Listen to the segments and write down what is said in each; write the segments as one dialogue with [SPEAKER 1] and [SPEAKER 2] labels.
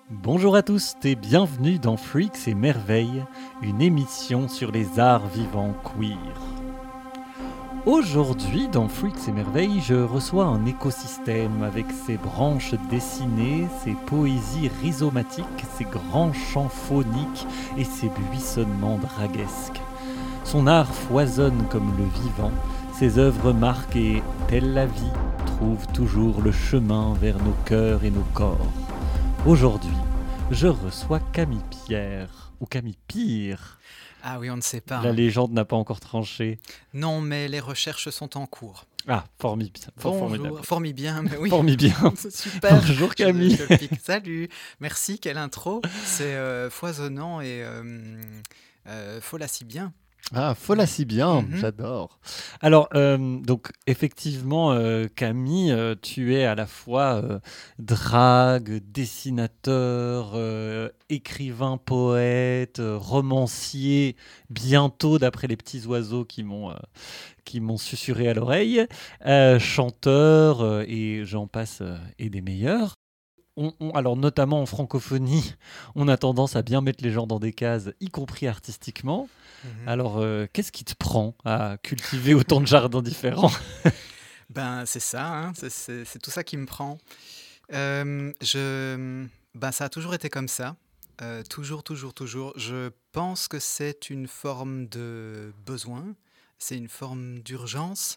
[SPEAKER 1] Bonjour à tous et bienvenue dans Freaks et Merveilles, une émission sur les arts vivants queer. Aujourd'hui, dans Freaks et Merveilles, je reçois un écosystème avec ses branches dessinées, ses poésies rhizomatiques, ses grands chants phoniques et ses buissonnements draguesques. Son art foisonne comme le vivant, ses œuvres marquent et, telle la vie, trouvent toujours le chemin vers nos cœurs et nos corps. Aujourd'hui, je reçois Camille Pierre, ou Camille Pire.
[SPEAKER 2] Ah oui, on ne sait pas.
[SPEAKER 1] La légende n'a pas encore tranché.
[SPEAKER 2] Non, mais les recherches sont en cours.
[SPEAKER 1] Ah, formidable.
[SPEAKER 2] Bonjour, formidable, mais oui.
[SPEAKER 1] Formidable.
[SPEAKER 2] Super.
[SPEAKER 1] Bonjour Camille.
[SPEAKER 2] Je le pique. Salut. Merci, quelle intro. C'est foisonnant et folle si bien.
[SPEAKER 1] Ah, folle si bien, j'adore. Alors, donc effectivement, Camille, tu es à la fois drague, dessinateur, écrivain, poète, romancier, bientôt d'après les petits oiseaux qui m'ont susurré à l'oreille, chanteur, et j'en passe, et des meilleurs. Alors notamment en francophonie, on a tendance à bien mettre les gens dans des cases, y compris artistiquement. Alors, qu'est-ce qui te prend à cultiver autant de jardins différents ?
[SPEAKER 2] Ben, c'est ça, hein, c'est tout ça qui me prend. Ça a toujours été comme ça. Toujours. Je pense que c'est une forme de besoin, c'est une forme d'urgence.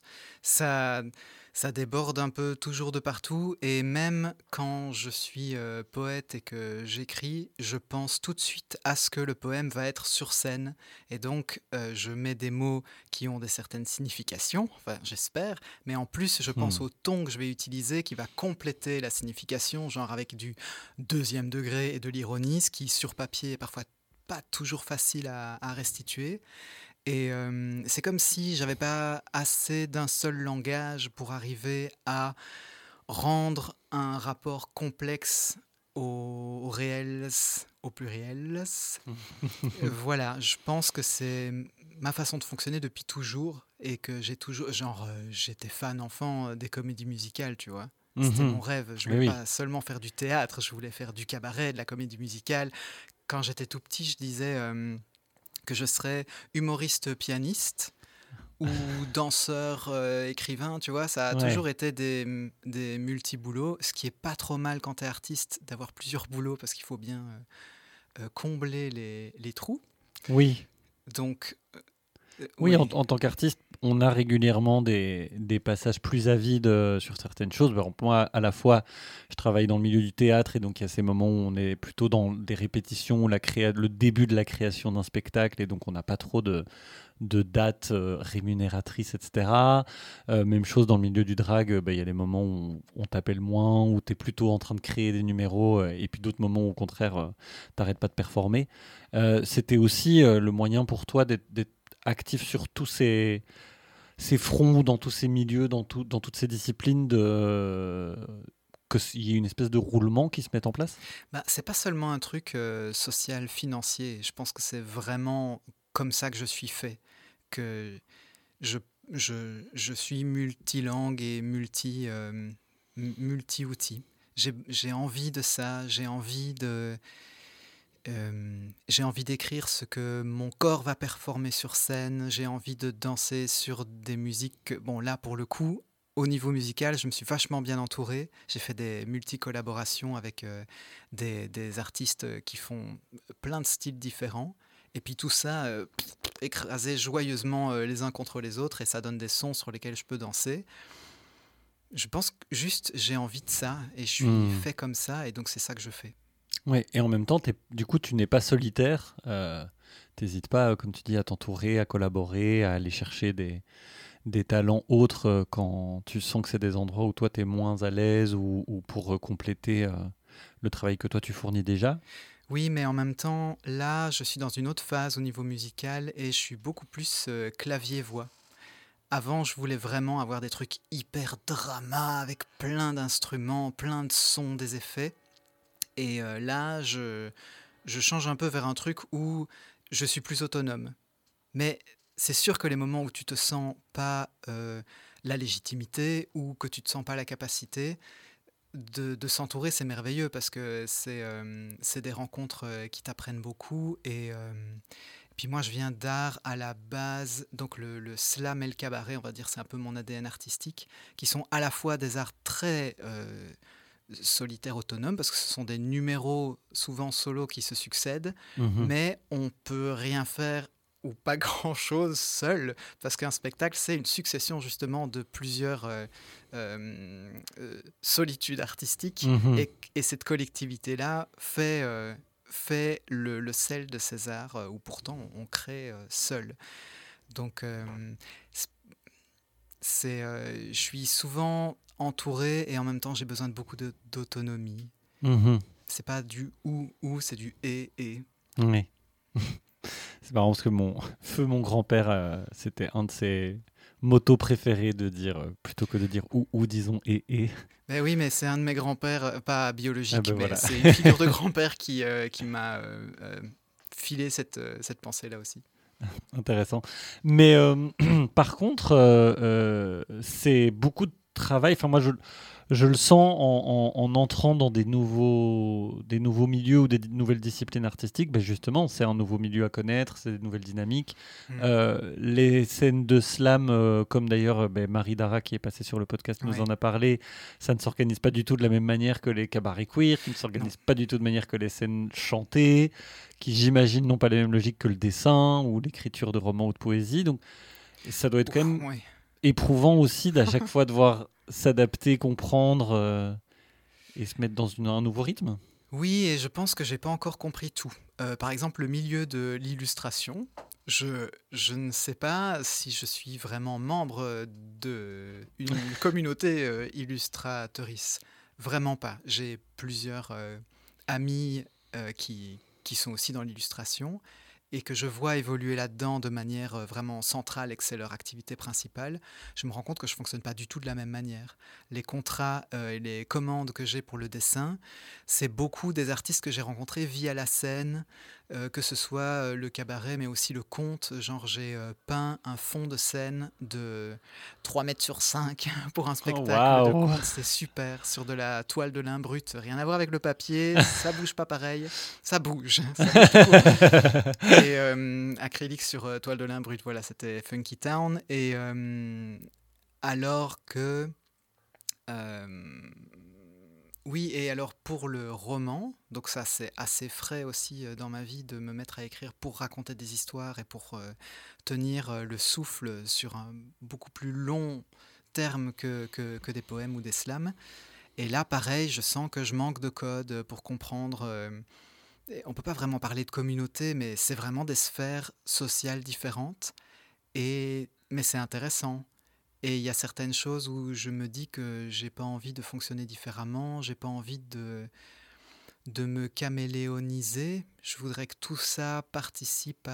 [SPEAKER 2] Ça déborde un peu toujours de partout. Et même quand je suis poète et que j'écris, je pense tout de suite à ce que le poème va être sur scène. Et donc, je mets des mots qui ont des certaines significations, enfin j'espère, mais en plus, je pense au ton que je vais utiliser qui va compléter la signification, genre avec du deuxième degré et de l'ironie, ce qui sur papier est parfois pas toujours facile à restituer. Et c'est comme si j'avais pas assez d'un seul langage pour arriver à rendre un rapport complexe au réel, au pluriel. Voilà, je pense que c'est ma façon de fonctionner depuis toujours et que j'ai toujours, j'étais fan enfant des comédies musicales, tu vois. C'était mon rêve. Je voulais pas seulement faire du théâtre, je voulais faire du cabaret, de la comédie musicale. Quand j'étais tout petit, je disais que je serais humoriste pianiste ou danseur écrivain, tu vois, ça a toujours été des multi-boulots, ce qui est pas trop mal quand t'es artiste d'avoir plusieurs boulots parce qu'il faut bien combler les trous.
[SPEAKER 1] Oui.
[SPEAKER 2] Donc,
[SPEAKER 1] oui, en tant qu'artiste, on a régulièrement des passages plus avides sur certaines choses. Moi, à la fois, je travaille dans le milieu du théâtre et donc il y a ces moments où on est plutôt dans des répétitions, le début de la création d'un spectacle et donc on n'a pas trop de dates rémunératrices, etc. Même chose dans le milieu du drag, il y a des moments où on t'appelle moins, où tu es plutôt en train de créer des numéros et puis d'autres moments où au contraire, t'arrêtes pas de performer. C'était aussi le moyen pour toi d'être actif sur tous ces fronts, dans tous ces milieux, dans toutes ces disciplines, qu'il y ait une espèce de roulement qui se mette en place ?
[SPEAKER 2] C'est pas seulement un truc social, financier. Je pense que c'est vraiment comme ça que je suis fait. Que je suis multilangue et multi-outils. J'ai envie de ça, j'ai envie d'écrire ce que mon corps va performer sur scène, j'ai envie de danser sur des musiques. Bon, là, pour le coup, au niveau musical, je me suis vachement bien entouré. J'ai fait des multi-collaborations avec des artistes qui font plein de styles différents. Et puis tout ça, écrasé joyeusement les uns contre les autres, et ça donne des sons sur lesquels je peux danser. Je pense que juste, j'ai envie de ça, et je suis fait comme ça, et donc c'est ça que je fais.
[SPEAKER 1] Oui, et en même temps, du coup, tu n'es pas solitaire. T'hésites pas, comme tu dis, à t'entourer, à collaborer, à aller chercher des talents autres quand tu sens que c'est des endroits où toi, tu es moins à l'aise ou pour compléter le travail que toi, tu fournis déjà.
[SPEAKER 2] Oui, mais en même temps, là, je suis dans une autre phase au niveau musical et je suis beaucoup plus clavier-voix. Avant, je voulais vraiment avoir des trucs hyper drama avec plein d'instruments, plein de sons, des effets. Et là, je change un peu vers un truc où je suis plus autonome. Mais c'est sûr que les moments où tu te sens pas la légitimité ou que tu te sens pas la capacité, de s'entourer, c'est merveilleux parce que c'est des rencontres qui t'apprennent beaucoup. Et puis moi, je viens d'art à la base, donc le slam et le cabaret, on va dire, c'est un peu mon ADN artistique, qui sont à la fois des arts très solitaires, autonomes, parce que ce sont des numéros souvent solos qui se succèdent,
[SPEAKER 1] Mhm.
[SPEAKER 2] mais on peut rien faire ou pas grand-chose seul, parce qu'un spectacle, c'est une succession justement de plusieurs solitudes artistiques,
[SPEAKER 1] Mhm.
[SPEAKER 2] et cette collectivité-là fait le sel de ces arts, où pourtant on crée seul. Donc, je suis souvent entouré et en même temps j'ai besoin de beaucoup d'autonomie.
[SPEAKER 1] Mhm.
[SPEAKER 2] C'est pas du ou, c'est du et.
[SPEAKER 1] Oui. C'est marrant parce que mon grand-père, c'était un de ses motos préférés de dire, plutôt que de dire ou disons et.
[SPEAKER 2] Mais oui, mais c'est un de mes grands-pères, pas
[SPEAKER 1] Ah
[SPEAKER 2] biologique,
[SPEAKER 1] ben
[SPEAKER 2] mais
[SPEAKER 1] voilà,
[SPEAKER 2] c'est une figure de grand-père qui m'a filé cette pensée-là aussi.
[SPEAKER 1] intéressant. Mais par contre, c'est beaucoup de travail. Enfin, moi, je le sens en entrant dans des nouveaux milieux ou des nouvelles disciplines artistiques. Ben justement, c'est un nouveau milieu à connaître, c'est des nouvelles dynamiques.
[SPEAKER 2] Mm.
[SPEAKER 1] Les scènes de slam, comme d'ailleurs ben, Marie Dara qui est passée sur le podcast nous
[SPEAKER 2] Ouais,
[SPEAKER 1] en a parlé, ça ne s'organise pas du tout de la même manière que les cabarets queer, qui ne
[SPEAKER 2] non.
[SPEAKER 1] s'organisent pas du tout de manière que les scènes chantées, qui j'imagine n'ont pas la même logique que le dessin ou l'écriture de romans ou de poésie. Donc ça doit être quand
[SPEAKER 2] Ouf,
[SPEAKER 1] même
[SPEAKER 2] ouais.
[SPEAKER 1] éprouvant aussi d'à chaque fois devoir s'adapter, comprendre et se mettre dans un nouveau rythme.
[SPEAKER 2] Oui, et je pense que j'ai pas encore compris tout. Par exemple, le milieu de l'illustration, je ne sais pas si je suis vraiment membre d'une communauté illustratrice. Vraiment pas. J'ai plusieurs amis qui sont aussi dans l'illustration et que je vois évoluer là-dedans de manière vraiment centrale et que c'est leur activité principale. Je me rends compte que je fonctionne pas du tout de la même manière. Les contrats et les commandes que j'ai pour le dessin, c'est beaucoup des artistes que j'ai rencontrés via la scène, que ce soit le cabaret, mais aussi le conte. Genre, j'ai peint un fond de scène de 3 mètres sur 5 pour un
[SPEAKER 1] Oh,
[SPEAKER 2] spectacle de
[SPEAKER 1] waouh!
[SPEAKER 2] conte. C'est super, sur de la toile de lin brute. Rien à voir avec le papier, ça bouge pas pareil. Ça bouge, ça bouge tout court. Et acrylique sur toile de lin brute, voilà, c'était Funky Town. Et alors que... euh, oui, et alors pour le roman, donc ça c'est assez frais aussi dans ma vie de me mettre à écrire pour raconter des histoires et pour tenir le souffle sur un beaucoup plus long terme que des poèmes ou des slams. Et là, pareil, je sens que je manque de code pour comprendre. On ne peut pas vraiment parler de communauté, mais c'est vraiment des sphères sociales différentes. Mais c'est intéressant. Et il y a certaines choses où je me dis que j'ai pas envie de fonctionner différemment, j'ai pas envie de me caméléoniser. Je voudrais que tout ça participe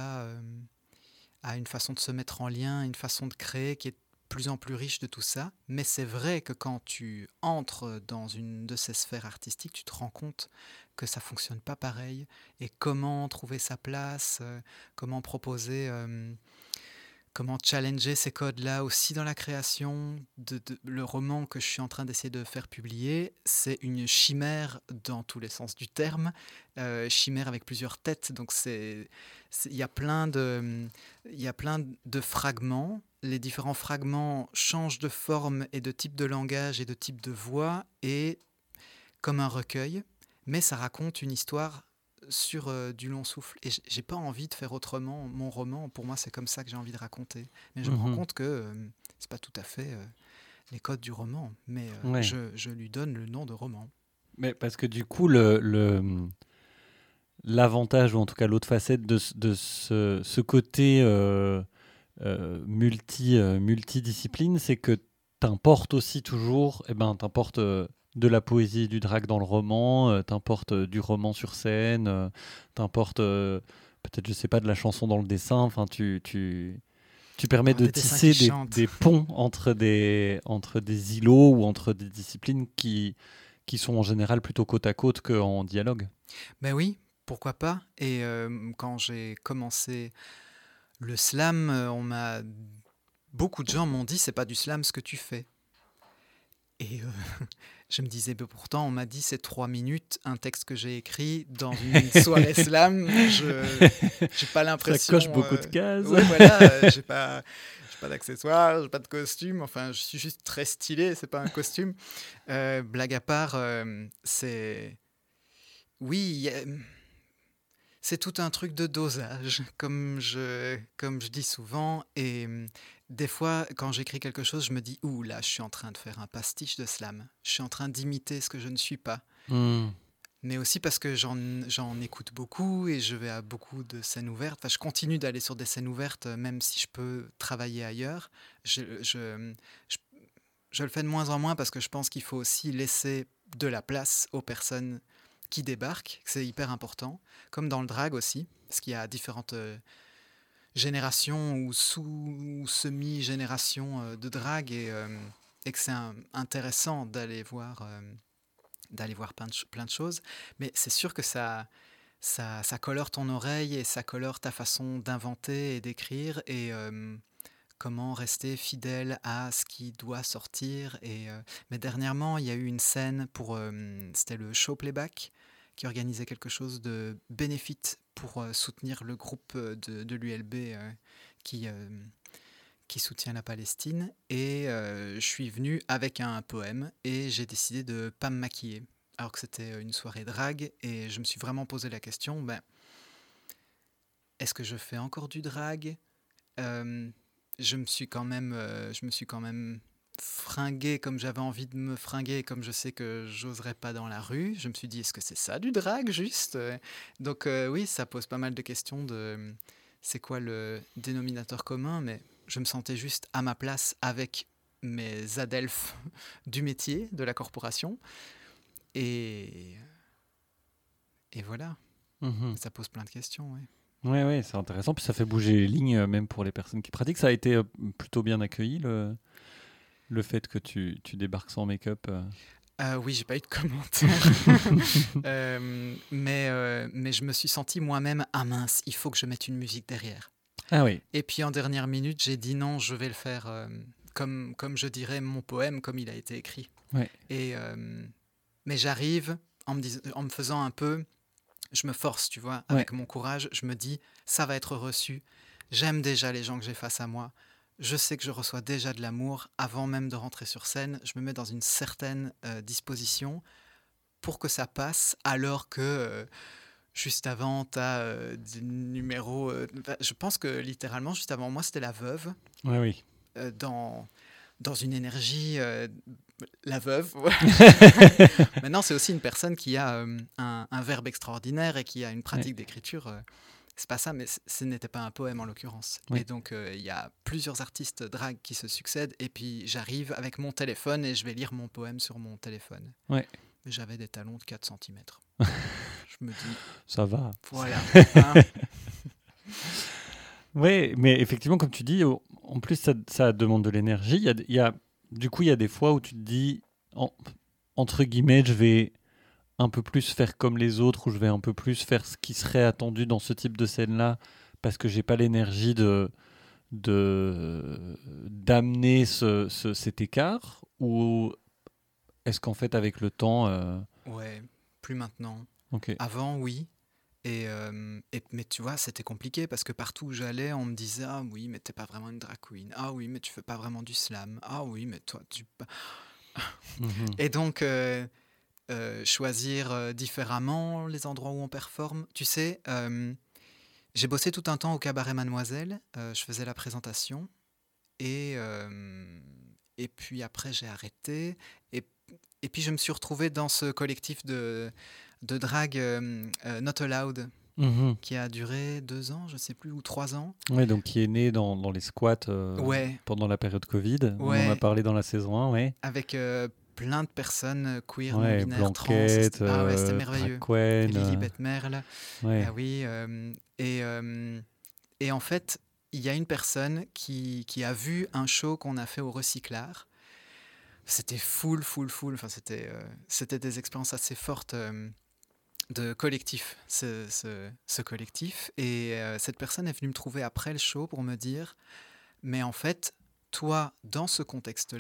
[SPEAKER 2] à une façon de se mettre en lien, une façon de créer qui est de plus en plus riche de tout ça. Mais c'est vrai que quand tu entres dans une de ces sphères artistiques, tu te rends compte que ça fonctionne pas pareil. Et comment trouver sa place, comment proposer... comment challenger ces codes-là aussi dans la création. Le roman que je suis en train d'essayer de faire publier, c'est une chimère dans tous les sens du terme, chimère avec plusieurs têtes. Donc il y a plein de fragments. Les différents fragments changent de forme et de type de langage et de type de voix, et comme un recueil, mais ça raconte une histoire sur du long souffle. Et j'ai pas envie de faire autrement mon roman. Pour moi, c'est comme ça que j'ai envie de raconter. Mais je me rends
[SPEAKER 1] Mhm.
[SPEAKER 2] compte que c'est pas tout à fait les codes du roman, mais
[SPEAKER 1] Ouais.
[SPEAKER 2] je lui donne le nom de roman.
[SPEAKER 1] Mais parce que du coup, l'avantage, ou en tout cas l'autre facette de ce côté multidiscipline, c'est que t'importes aussi toujours, eh ben, t'importes de la poésie et du drag dans le roman, t'importes du roman sur scène, t'importes peut-être, je sais pas, de la chanson dans le dessin. Enfin, tu permets
[SPEAKER 2] Oh,
[SPEAKER 1] de
[SPEAKER 2] des dessins qui
[SPEAKER 1] tisser
[SPEAKER 2] chantent.
[SPEAKER 1] des ponts entre des îlots ou entre des disciplines qui sont en général plutôt côte à côte qu'en dialogue.
[SPEAKER 2] Ben oui, pourquoi pas. Et quand j'ai commencé le slam, beaucoup de gens m'ont dit c'est pas du slam ce que tu fais. Et je me disais, pourtant, on m'a dit c'est 3 minutes, un texte que j'ai écrit dans une soirée slam. Je n'ai pas l'impression.
[SPEAKER 1] Ça coche beaucoup de cases.
[SPEAKER 2] Oui, voilà, j'ai pas d'accessoires, j'ai pas de costume. Enfin, je suis juste très stylé, c'est pas un costume. Blague à part, c'est. Oui, c'est tout un truc de dosage, comme je dis souvent. Et des fois, quand j'écris quelque chose, je me dis, ouh là, je suis en train de faire un pastiche de slam. Je suis en train d'imiter ce que je ne suis pas. Mais aussi parce que j'en écoute beaucoup et je vais à beaucoup de scènes ouvertes. Enfin, je continue d'aller sur des scènes ouvertes, même si je peux travailler ailleurs. Je le fais de moins en moins parce que je pense qu'il faut aussi laisser de la place aux personnes qui débarquent. C'est hyper important. Comme dans le drag aussi, parce qu'il y a différentes générations ou semi-générations de drag et que c'est intéressant d'aller voir plein de choses. Mais c'est sûr que ça colore ton oreille et ça colore ta façon d'inventer et d'écrire et comment rester fidèle à ce qui doit sortir. Mais dernièrement, il y a eu une scène c'était le show Playback qui organisait quelque chose de bénéfique pour soutenir le groupe de l'ULB qui soutient la Palestine. Et je suis venu avec un poème et j'ai décidé de ne pas me maquiller. Alors que c'était une soirée drag et je me suis vraiment posé la question, est-ce que je fais encore du drag ? Je me suis quand même fringué comme j'avais envie de me fringuer, comme je sais que j'oserais pas dans la rue. Je me suis dit, est-ce que c'est ça du drag juste ? Donc oui, ça pose pas mal de questions de c'est quoi le dénominateur commun, mais je me sentais juste à ma place avec mes adelphes du métier, de la corporation. Et voilà, ça pose plein de questions, ouais.
[SPEAKER 1] Oui, c'est intéressant. Puis ça fait bouger les lignes, même pour les personnes qui pratiquent. Ça a été plutôt bien accueilli, le fait que tu débarques sans make-up.
[SPEAKER 2] Oui, j'ai pas eu de commentaires. Mais je me suis senti moi-même, ah mince, il faut que je mette une musique derrière.
[SPEAKER 1] Ah oui.
[SPEAKER 2] Et puis en dernière minute, j'ai dit non, je vais le faire comme je dirais mon poème, comme il a été écrit.
[SPEAKER 1] Ouais.
[SPEAKER 2] Mais j'arrive en me faisant un peu... Je me force, tu vois, avec mon courage. Je me dis, ça va être reçu. J'aime déjà les gens que j'ai face à moi. Je sais que je reçois déjà de l'amour. Avant même de rentrer sur scène, je me mets dans une certaine disposition pour que ça passe, alors que juste avant, tu as des numéros... je pense que littéralement, juste avant moi, c'était La Veuve.
[SPEAKER 1] Oui.
[SPEAKER 2] Dans une énergie... La veuve. Maintenant, c'est aussi une personne qui a un verbe extraordinaire et qui a une pratique d'écriture. C'est pas ça, mais ce n'était pas un poème en l'occurrence. Oui. Et donc, il y a plusieurs artistes drag qui se succèdent. Et puis, j'arrive avec mon téléphone et je vais lire mon poème sur mon téléphone.
[SPEAKER 1] Ouais.
[SPEAKER 2] Mais j'avais des talons de 4 cm. Je me dis...
[SPEAKER 1] Ça va.
[SPEAKER 2] Voilà.
[SPEAKER 1] Oui, mais effectivement, comme tu dis, en plus, ça demande de l'énergie. Du coup, il y a des fois où tu te dis, entre guillemets, je vais un peu plus faire comme les autres, ou je vais un peu plus faire ce qui serait attendu dans ce type de scène-là, parce que j'ai pas l'énergie d'amener cet écart, ou est-ce qu'en fait, avec le temps...
[SPEAKER 2] Ouais, plus maintenant.
[SPEAKER 1] Okay.
[SPEAKER 2] Avant, oui. Mais tu vois, c'était compliqué parce que partout où j'allais, on me disait « Ah oui, mais t'es pas vraiment une drag queen. Ah oui, mais tu fais pas vraiment du slam. Ah oui, mais toi, tu... » Et donc, choisir différemment les endroits où on performe. Tu sais, j'ai bossé tout un temps au Cabaret Mademoiselle. Je faisais la présentation. Et puis après, j'ai arrêté. Et puis, je me suis retrouvé dans ce collectif de drag Not Allowed, qui a duré 2 ans, je ne sais plus, ou 3 ans.
[SPEAKER 1] Oui, donc qui est né dans les squats pendant la période Covid. On en a parlé dans la saison 1, ouais.
[SPEAKER 2] Avec plein de personnes queer,
[SPEAKER 1] non-binaires,
[SPEAKER 2] Blanquette, trans. Ah ouais, c'était merveilleux.
[SPEAKER 1] Braquen,
[SPEAKER 2] Lilibet Merle.
[SPEAKER 1] Ouais.
[SPEAKER 2] Ah oui. Et en fait, il y a une personne qui a vu un show qu'on a fait au Recyclard. C'était full. Enfin, c'était des expériences assez fortes de collectif, ce collectif. Et cette personne est venue me trouver après le show pour me dire « Mais en fait, toi, dans ce contexte-là,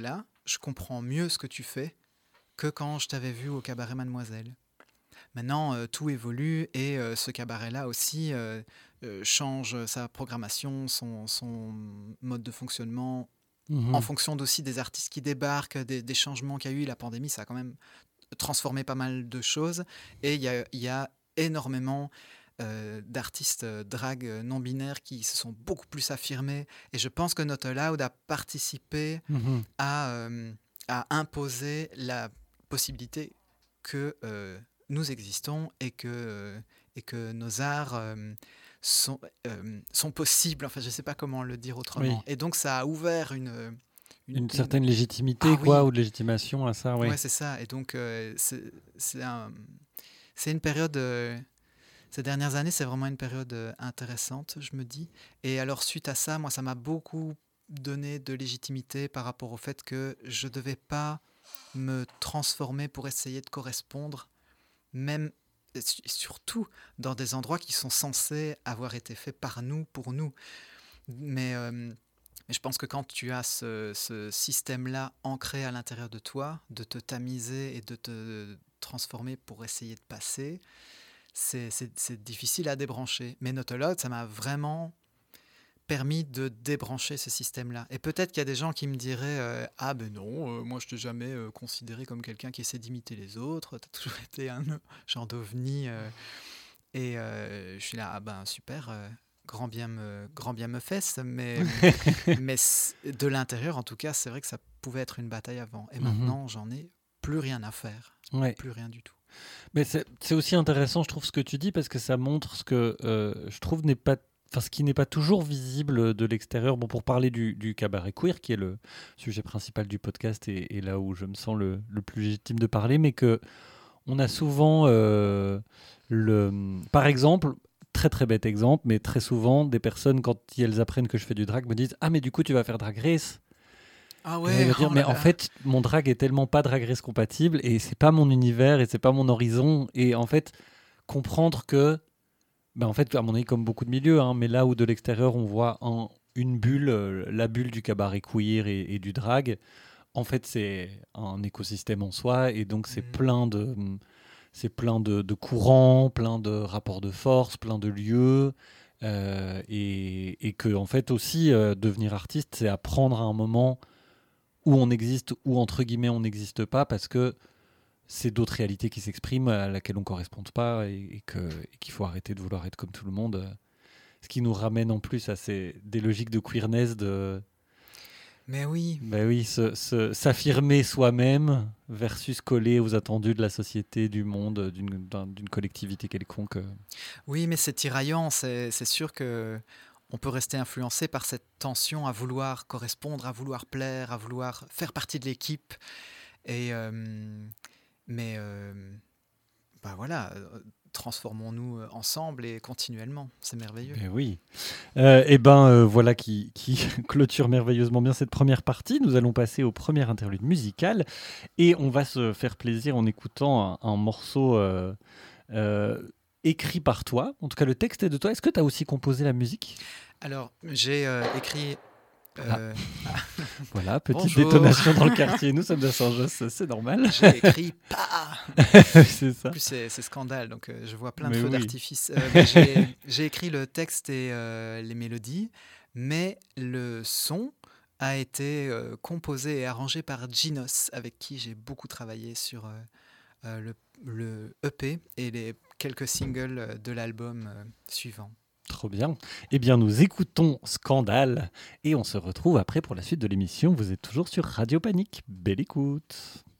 [SPEAKER 2] je comprends mieux ce que tu fais que quand je t'avais vu au cabaret Mademoiselle. Maintenant, tout évolue et ce cabaret-là aussi change sa programmation, son mode de fonctionnement, en fonction aussi des artistes qui débarquent, des changements qu'il y a eu. La pandémie, ça a quand même transformé pas mal de choses. Et il y a énormément d'artistes drag non-binaires qui se sont beaucoup plus affirmés. Et je pense que Not Allowed a participé à imposer la possibilité que nous existons et que nos arts sont possibles. Enfin, je ne sais pas comment le dire autrement. Oui. Et donc, ça a ouvert
[SPEAKER 1] une certaine légitimité, quoi, ou de légitimation à ça.
[SPEAKER 2] Oui, c'est ça. Et donc, c'est une période... ces dernières années, c'est vraiment une période intéressante, je me dis. Et alors, suite à ça, moi, ça m'a beaucoup donné de légitimité par rapport au fait que je ne devais pas me transformer pour essayer de correspondre, même et surtout dans des endroits qui sont censés avoir été faits par nous, pour nous. Mais je pense que quand tu as ce système-là ancré à l'intérieur de toi, de te tamiser et de te transformer pour essayer de passer, c'est difficile à débrancher. Mais Not Allowed, ça m'a vraiment permis de débrancher ce système-là. Et peut-être qu'il y a des gens qui me diraient « Ah ben non, moi je t'ai jamais considéré comme quelqu'un qui essaie d'imiter les autres, t'as toujours été un genre d'ovni. » Et je suis là « Ah ben super, grand bien me fesse. » Mais de l'intérieur, en tout cas, c'est vrai que ça pouvait être une bataille avant. Et maintenant, j'en ai plus rien à faire.
[SPEAKER 1] Ouais.
[SPEAKER 2] Plus rien du tout.
[SPEAKER 1] Mais c'est aussi intéressant, je trouve, ce que tu dis, parce que ça montre ce que je trouve n'est pas... Enfin, ce qui n'est pas toujours visible de l'extérieur. Bon, pour parler du cabaret queer, qui est le sujet principal du podcast et là où je me sens le plus légitime de parler, mais qu'on a souvent, par exemple, très très bête exemple, mais très souvent, des personnes, quand elles apprennent que je fais du drag, me disent « Ah, mais du coup, tu vas faire Drag Race ?»
[SPEAKER 2] Ah ouais,
[SPEAKER 1] mais en fait, mon drag est tellement pas Drag Race compatible et c'est pas mon univers et c'est pas mon horizon. Et en fait, comprendre que en fait, à mon avis, comme beaucoup de milieux, mais là où de l'extérieur, on voit une bulle, la bulle du cabaret queer et du drag, en fait, c'est un écosystème en soi, et donc c'est plein de courants, plein de rapports de force, plein de lieux, et que, en fait, aussi, devenir artiste, c'est apprendre à un moment où on existe, ou entre guillemets, on n'existe pas, parce que c'est d'autres réalités qui s'expriment à laquelle on ne correspond pas et qu'il faut arrêter de vouloir être comme tout le monde. Ce qui nous ramène en plus à des logiques de queerness,
[SPEAKER 2] Mais oui.
[SPEAKER 1] Oui, s'affirmer soi-même versus coller aux attendus de la société, du monde, d'une collectivité quelconque.
[SPEAKER 2] Oui, mais c'est tiraillant. C'est sûr que on peut rester influencé par cette tension à vouloir correspondre, à vouloir plaire, à vouloir faire partie de l'équipe. Et... Mais voilà, transformons-nous ensemble et continuellement, c'est merveilleux.
[SPEAKER 1] Et oui. Voilà qui clôture merveilleusement bien cette première partie. Nous allons passer au premier interlude musical et on va se faire plaisir en écoutant un morceau écrit par toi. En tout cas, le texte est de toi. Est-ce que tu as aussi composé la musique ?
[SPEAKER 2] Alors, j'ai écrit...
[SPEAKER 1] Voilà, petite détonation dans le quartier. Nous sommes de Saint-Josse, c'est normal.
[SPEAKER 2] J'ai écrit pas.
[SPEAKER 1] C'est ça.
[SPEAKER 2] En plus, c'est scandale, donc je vois plein de
[SPEAKER 1] mais
[SPEAKER 2] feux
[SPEAKER 1] oui.
[SPEAKER 2] d'artifice. J'ai écrit le texte et les mélodies, mais le son a été composé et arrangé par Ginos, avec qui j'ai beaucoup travaillé sur le EP et les quelques singles de l'album suivant.
[SPEAKER 1] Trop bien. Eh bien, nous écoutons Scandale et on se retrouve après pour la suite de l'émission. Vous êtes toujours sur Radio Panique. Belle écoute.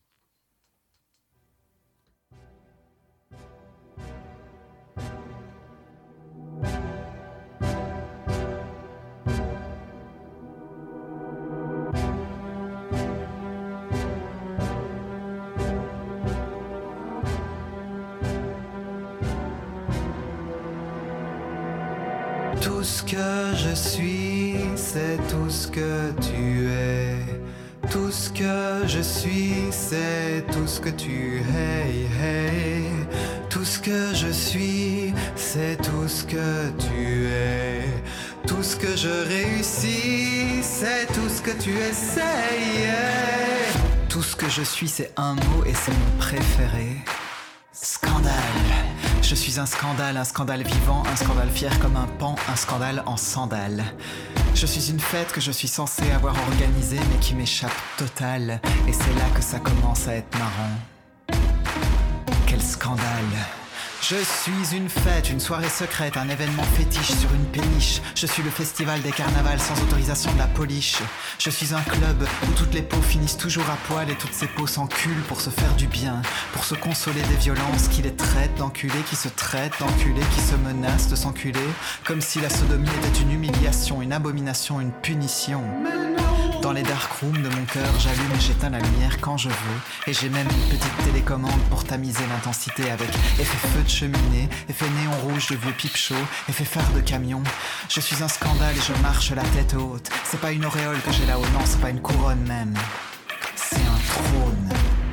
[SPEAKER 3] Tout ce que je suis, c'est tout ce que tu es. Tout ce que je suis, c'est tout ce que tu es. Hey. Tout ce que je suis, c'est tout ce que tu es. Tout ce que je réussis, c'est tout ce que tu essayes. Tout ce que je suis, c'est un mot et c'est mon préféré. Scandale. Je suis un scandale vivant, un scandale fier comme un pan, un scandale en sandales. Je suis une fête que je suis censé avoir organisée mais qui m'échappe totale. Et c'est là que ça commence à être marrant. Quel scandale. Je suis une fête, une soirée secrète, un événement fétiche sur une péniche. Je suis le festival des carnavals sans autorisation de la police. Je suis un club où toutes les peaux finissent toujours à poil et toutes ces peaux s'enculent pour se faire du bien, pour se consoler des violences qui les traitent d'enculés, qui se traitent d'enculés, qui se menacent de s'enculer, comme si la sodomie était une humiliation, une abomination, une punition. Dans les dark rooms de mon cœur, j'allume et j'éteins la lumière quand je veux. Et j'ai même une petite télécommande pour tamiser l'intensité avec effet feu de cheminée, effet néon rouge de vieux pipe chaud, effet phare de camion. Je suis un scandale et je marche la tête haute. C'est pas une auréole que j'ai là-haut, non, c'est pas une couronne même. C'est un trône.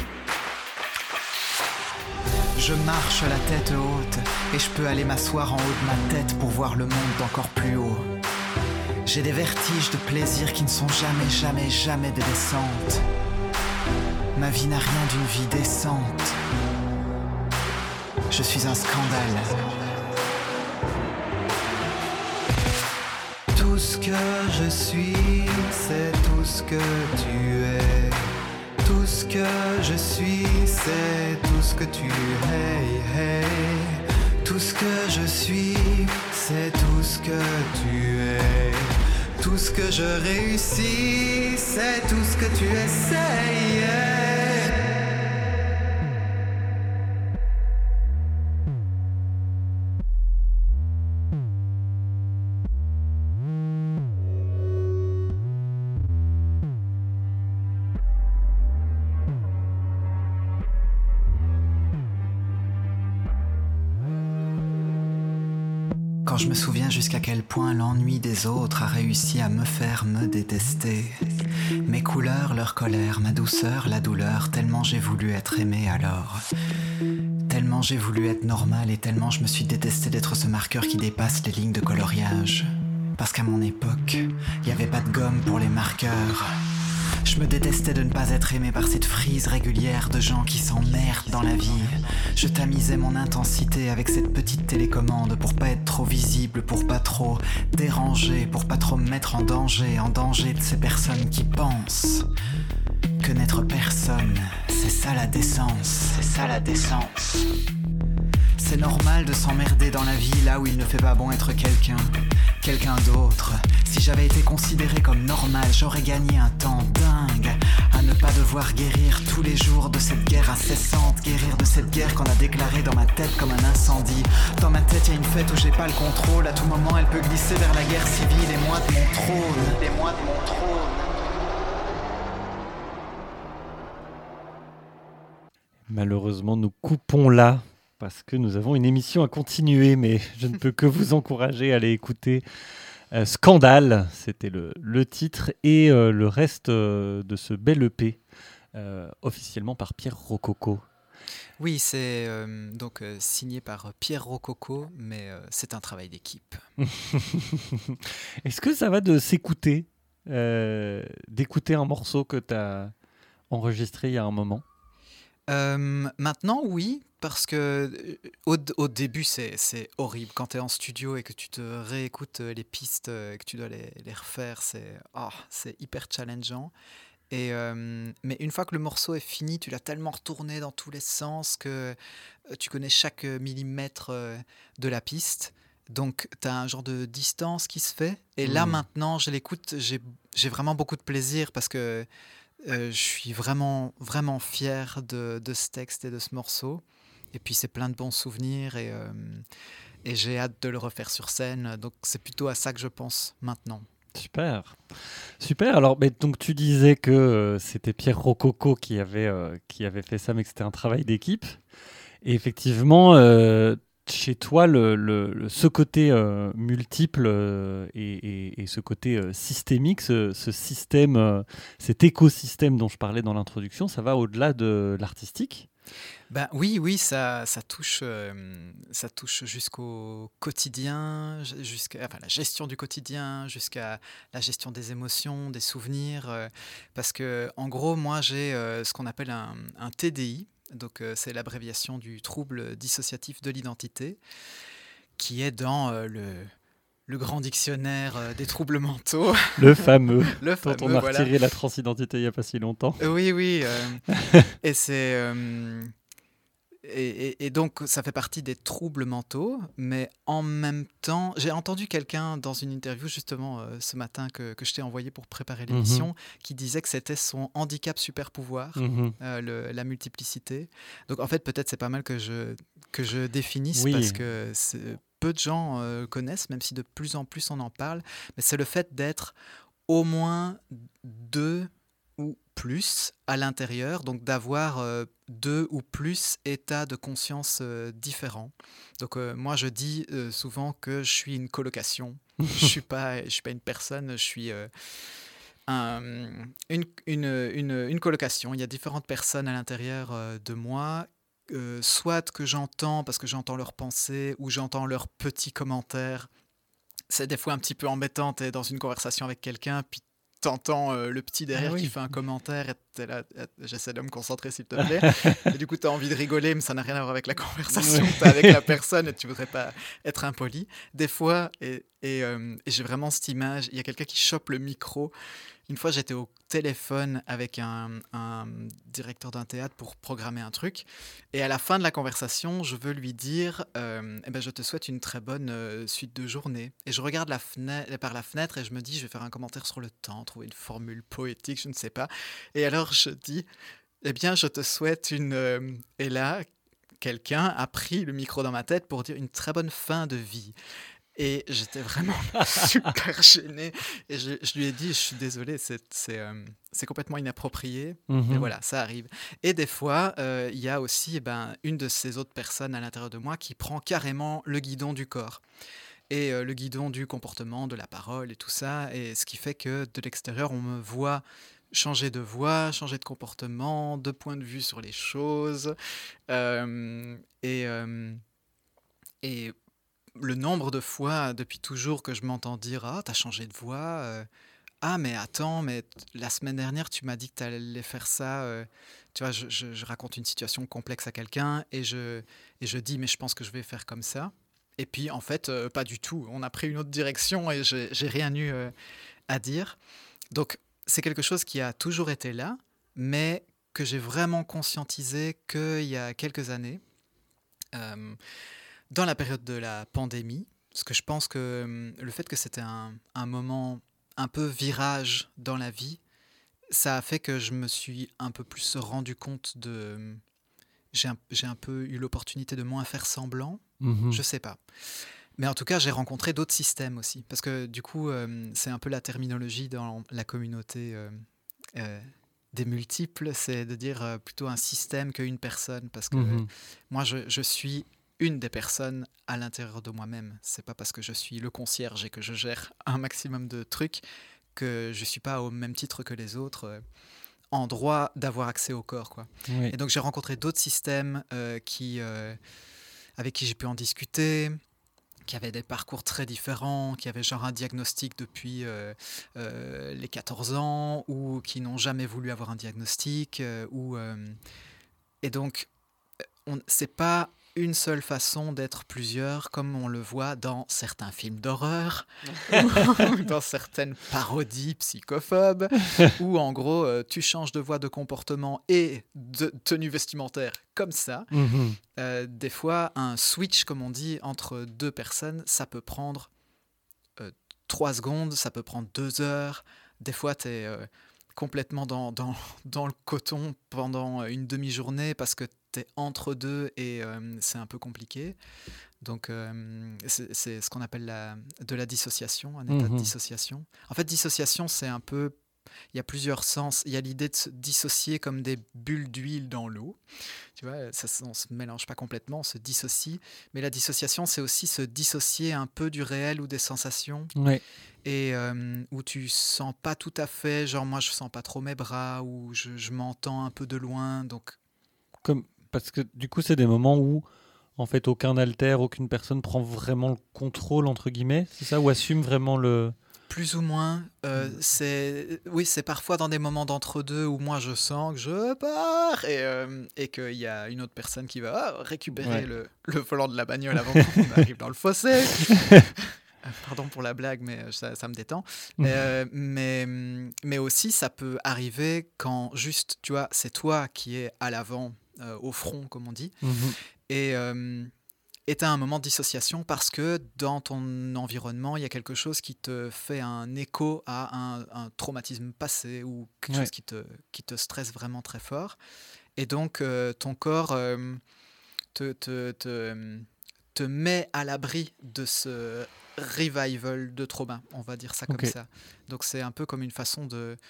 [SPEAKER 3] Je marche la tête haute et je peux aller m'asseoir en haut de ma tête pour voir le monde d'encore plus haut. J'ai des vertiges de plaisir qui ne sont jamais des descentes. Ma vie n'a rien d'une vie décente. Je suis un scandale. Tout ce que je suis, c'est tout ce que tu es. Tout ce que je suis, c'est tout ce que tu es. Hey. Tout ce que je suis, c'est tout ce que tu es. Tout ce que je réussis, c'est tout ce que tu essayes. Quand je me souviens jusqu'à quel point l'ennui des autres a réussi à me faire me détester. Mes couleurs, leur colère, ma douceur, la douleur, tellement j'ai voulu être aimé alors. Tellement j'ai voulu être normal et tellement je me suis détesté d'être ce marqueur qui dépasse les lignes de coloriage. Parce qu'à mon époque, il n'y avait pas de gomme pour les marqueurs. Je me détestais de ne pas être aimé par cette frise régulière de gens qui s'emmerdent dans la vie. Je tamisais mon intensité avec cette petite télécommande pour pas être trop visible, pour pas trop déranger, pour pas trop me mettre en danger de ces personnes qui pensent que n'être personne, c'est ça la décence, c'est ça la décence. C'est normal de s'emmerder dans la vie là où il ne fait pas bon être quelqu'un d'autre. Si j'avais été considéré comme normal, j'aurais gagné un temps dingue à ne pas devoir guérir tous les jours de cette guerre incessante, guérir de cette guerre qu'on a déclarée dans ma tête comme un incendie. Dans ma tête, il y a une fête où j'ai pas le contrôle. À tout moment, elle peut glisser vers la guerre civile et moi de mon trône. Et moi de mon trône.
[SPEAKER 1] Malheureusement, nous coupons là parce que nous avons une émission à continuer, mais je ne peux que vous encourager à aller écouter Scandale, c'était le titre, et le reste de ce bel EP, officiellement par Pierre Rococo.
[SPEAKER 2] Oui, c'est donc signé par Pierre Rococo, mais c'est un travail d'équipe.
[SPEAKER 1] Est-ce que ça va de s'écouter, d'écouter un morceau que tu as enregistré il y a un moment ?
[SPEAKER 2] Maintenant, oui, parce que au début, c'est horrible. Quand tu es en studio et que tu te réécoutes les pistes, que tu dois les refaire, c'est hyper challengeant. Mais une fois que le morceau est fini, tu l'as tellement retourné dans tous les sens que tu connais chaque millimètre de la piste. Donc, tu as un genre de distance qui se fait. Et là, maintenant, je l'écoute, j'ai vraiment beaucoup de plaisir parce que je suis vraiment, vraiment fier de ce texte et de ce morceau. Et puis, c'est plein de bons souvenirs et j'ai hâte de le refaire sur scène. Donc, c'est plutôt à ça que je pense maintenant.
[SPEAKER 1] Super. Alors, donc tu disais que c'était Pierre Rococo qui avait fait ça, mais que c'était un travail d'équipe. Et effectivement, chez toi, ce côté multiple et ce côté systémique, ce système, cet écosystème dont je parlais dans l'introduction, ça va au-delà de l'artistique?
[SPEAKER 2] Ben oui, ça touche jusqu'au quotidien, enfin, la gestion du quotidien, jusqu'à la gestion des émotions, des souvenirs. Parce que, en gros, moi, j'ai ce qu'on appelle un TDI. Donc, c'est l'abréviation du trouble dissociatif de l'identité, qui est dans le grand dictionnaire des troubles mentaux.
[SPEAKER 1] Le fameux,
[SPEAKER 2] Le
[SPEAKER 1] dont on
[SPEAKER 2] fameux,
[SPEAKER 1] a
[SPEAKER 2] voilà.
[SPEAKER 1] retiré la transidentité il n'y a pas si longtemps.
[SPEAKER 2] Oui. Et c'est. Et donc, ça fait partie des troubles mentaux, mais en même temps, j'ai entendu quelqu'un dans une interview justement ce matin que je t'ai envoyé pour préparer l'émission, qui disait que c'était son handicap super pouvoir, la multiplicité. Donc en fait, peut-être c'est pas mal que je définisse,
[SPEAKER 1] Oui.
[SPEAKER 2] parce que peu de gens connaissent, même si de plus en plus on en parle, mais c'est le fait d'être au moins deux ou plus à l'intérieur, donc d'avoir deux ou plus états de conscience différents. Donc moi je dis souvent que je suis une colocation. Je suis pas une personne, je suis une colocation. Il y a différentes personnes à l'intérieur de moi, soit que j'entends parce que j'entends leurs pensées ou j'entends leurs petits commentaires. C'est des fois un petit peu embêtant, t'es dans une conversation avec quelqu'un, puis t'entends le petit derrière qui fait un commentaire, et t'es là, j'essaie de me concentrer s'il te plaît, et du coup t'as envie de rigoler, mais ça n'a rien à voir avec la conversation que t'as avec la personne, et tu voudrais pas être impoli. Des fois, et j'ai vraiment cette image, il y a quelqu'un qui chope le micro. Une fois, j'étais au téléphone avec un directeur d'un théâtre pour programmer un truc. Et à la fin de la conversation, je veux lui dire je te souhaite une très bonne suite de journée. Et je regarde par la fenêtre et je me dis, je vais faire un commentaire sur le temps, trouver une formule poétique, je ne sais pas. Et alors, je dis, je te souhaite une... Et là, quelqu'un a pris le micro dans ma tête pour dire une très bonne fin de vie. Et j'étais vraiment super gêné. Et je lui ai dit, je suis désolé, c'est complètement inapproprié. Mais voilà, ça arrive. Et des fois, il y a aussi une de ces autres personnes à l'intérieur de moi qui prend carrément le guidon du corps. Et le guidon du comportement, de la parole et tout ça. Et ce qui fait que de l'extérieur, on me voit changer de voix, changer de comportement, de point de vue sur les choses. Et le nombre de fois depuis toujours que je m'entends dire « Ah, t'as changé de voix ah, mais attends, mais la semaine dernière, tu m'as dit que t'allais faire ça. » Tu vois, je raconte une situation complexe à quelqu'un et je dis « Mais je pense que je vais faire comme ça. » Et puis, en fait, pas du tout. On a pris une autre direction et j'ai rien eu à dire. Donc, c'est quelque chose qui a toujours été là, mais que j'ai vraiment conscientisé qu'il y a quelques années. Dans la période de la pandémie, parce que je pense que le fait que c'était un moment un peu virage dans la vie, ça a fait que je me suis un peu plus rendu compte de... J'ai un peu eu l'opportunité de moins faire semblant, je sais pas. Mais en tout cas, j'ai rencontré d'autres systèmes aussi, parce que du coup, c'est un peu la terminologie dans la communauté des multiples, c'est de dire plutôt un système qu'une personne, parce que moi, je suis... une des personnes à l'intérieur de moi-même. C'est pas parce que je suis le concierge et que je gère un maximum de trucs que je suis pas au même titre que les autres en droit d'avoir accès au corps, quoi. Oui. Et donc j'ai rencontré d'autres systèmes avec qui j'ai pu en discuter, qui avaient des parcours très différents, qui avaient genre un diagnostic depuis les 14 ans, ou qui n'ont jamais voulu avoir un diagnostic, et donc c'est pas une seule façon d'être plusieurs, comme on le voit dans certains films d'horreur, ou dans certaines parodies psychophobes, où en gros, tu changes de voie de comportement et de tenue vestimentaire comme ça. Des fois, un switch, comme on dit, entre deux personnes, ça peut prendre 3 secondes, ça peut prendre 2 heures. Des fois, tu es complètement dans le coton pendant une demi-journée parce que t'es entre deux et c'est un peu compliqué. Donc, c'est ce qu'on appelle de la dissociation, un état de dissociation. En fait, dissociation, c'est un peu il y a plusieurs sens. Il y a l'idée de se dissocier comme des bulles d'huile dans l'eau. Tu vois, on ne se mélange pas complètement, on se dissocie. Mais la dissociation, c'est aussi se dissocier un peu du réel ou des sensations.
[SPEAKER 1] Ouais.
[SPEAKER 2] Et où tu sens pas tout à fait, genre moi je sens pas trop mes bras, ou je m'entends un peu de loin. Donc,
[SPEAKER 1] Parce que du coup, c'est des moments où en fait aucun alter, aucune personne prend vraiment le contrôle, entre guillemets, c'est ça, ou assume vraiment le...
[SPEAKER 2] plus ou moins, c'est parfois dans des moments d'entre-deux où moi je sens que je pars et qu'il y a une autre personne qui va récupérer le volant de la bagnole avant qu'on arrive dans le fossé. Pardon pour la blague, mais ça me détend. Mais aussi, ça peut arriver quand juste, tu vois, c'est toi qui es à l'avant, au front, comme on dit, et tu as un moment de dissociation parce que dans ton environnement, il y a quelque chose qui te fait un écho à un traumatisme passé ou quelque chose qui te stresse vraiment très fort. Et donc, ton corps te met à l'abri de ce revival de trauma, on va dire ça comme ça. Donc, c'est un peu comme une façon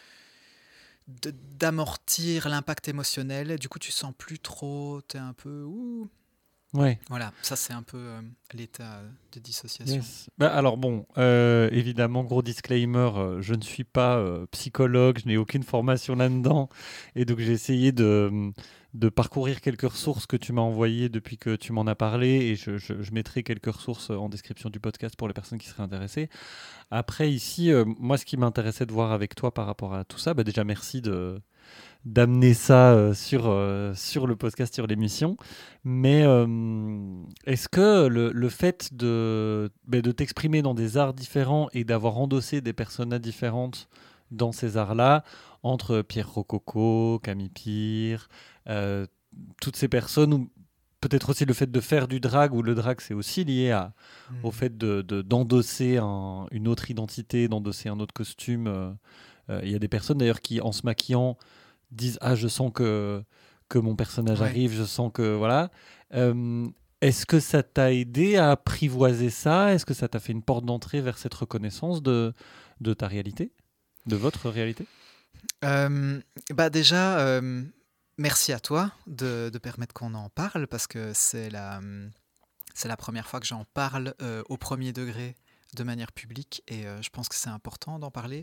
[SPEAKER 2] d'amortir l'impact émotionnel. Et du coup, tu sens plus trop, tu es un peu...
[SPEAKER 1] Ouais.
[SPEAKER 2] Voilà, ça c'est un peu l'état de dissociation.
[SPEAKER 1] Yes. Alors bon, évidemment, gros disclaimer, je ne suis pas psychologue, je n'ai aucune formation là-dedans, et donc j'ai essayé de parcourir quelques ressources que tu m'as envoyées depuis que tu m'en as parlé, et je mettrai quelques ressources en description du podcast pour les personnes qui seraient intéressées. Après ici, moi ce qui m'intéressait de voir avec toi par rapport à tout ça, déjà merci d'amener ça sur le podcast, sur l'émission. Mais est-ce que le fait de t'exprimer dans des arts différents et d'avoir endossé des personas différentes dans ces arts-là, entre Pierre Rococo, Camille Pire, toutes ces personnes, ou peut-être aussi le fait de faire du drag, où le drag c'est aussi lié au fait d'endosser une autre identité, d'endosser un autre costume. Il y a des personnes d'ailleurs qui, en se maquillant, disent je sens que mon personnage arrive, je sens que voilà. Est-ce que ça t'a aidé à apprivoiser ça? Est-ce que ça t'a fait une porte d'entrée vers cette reconnaissance de ta réalité, de votre réalité?
[SPEAKER 2] Déjà, merci à toi de permettre qu'on en parle, parce que c'est la première fois que j'en parle au premier degré de manière publique, et je pense que c'est important d'en parler.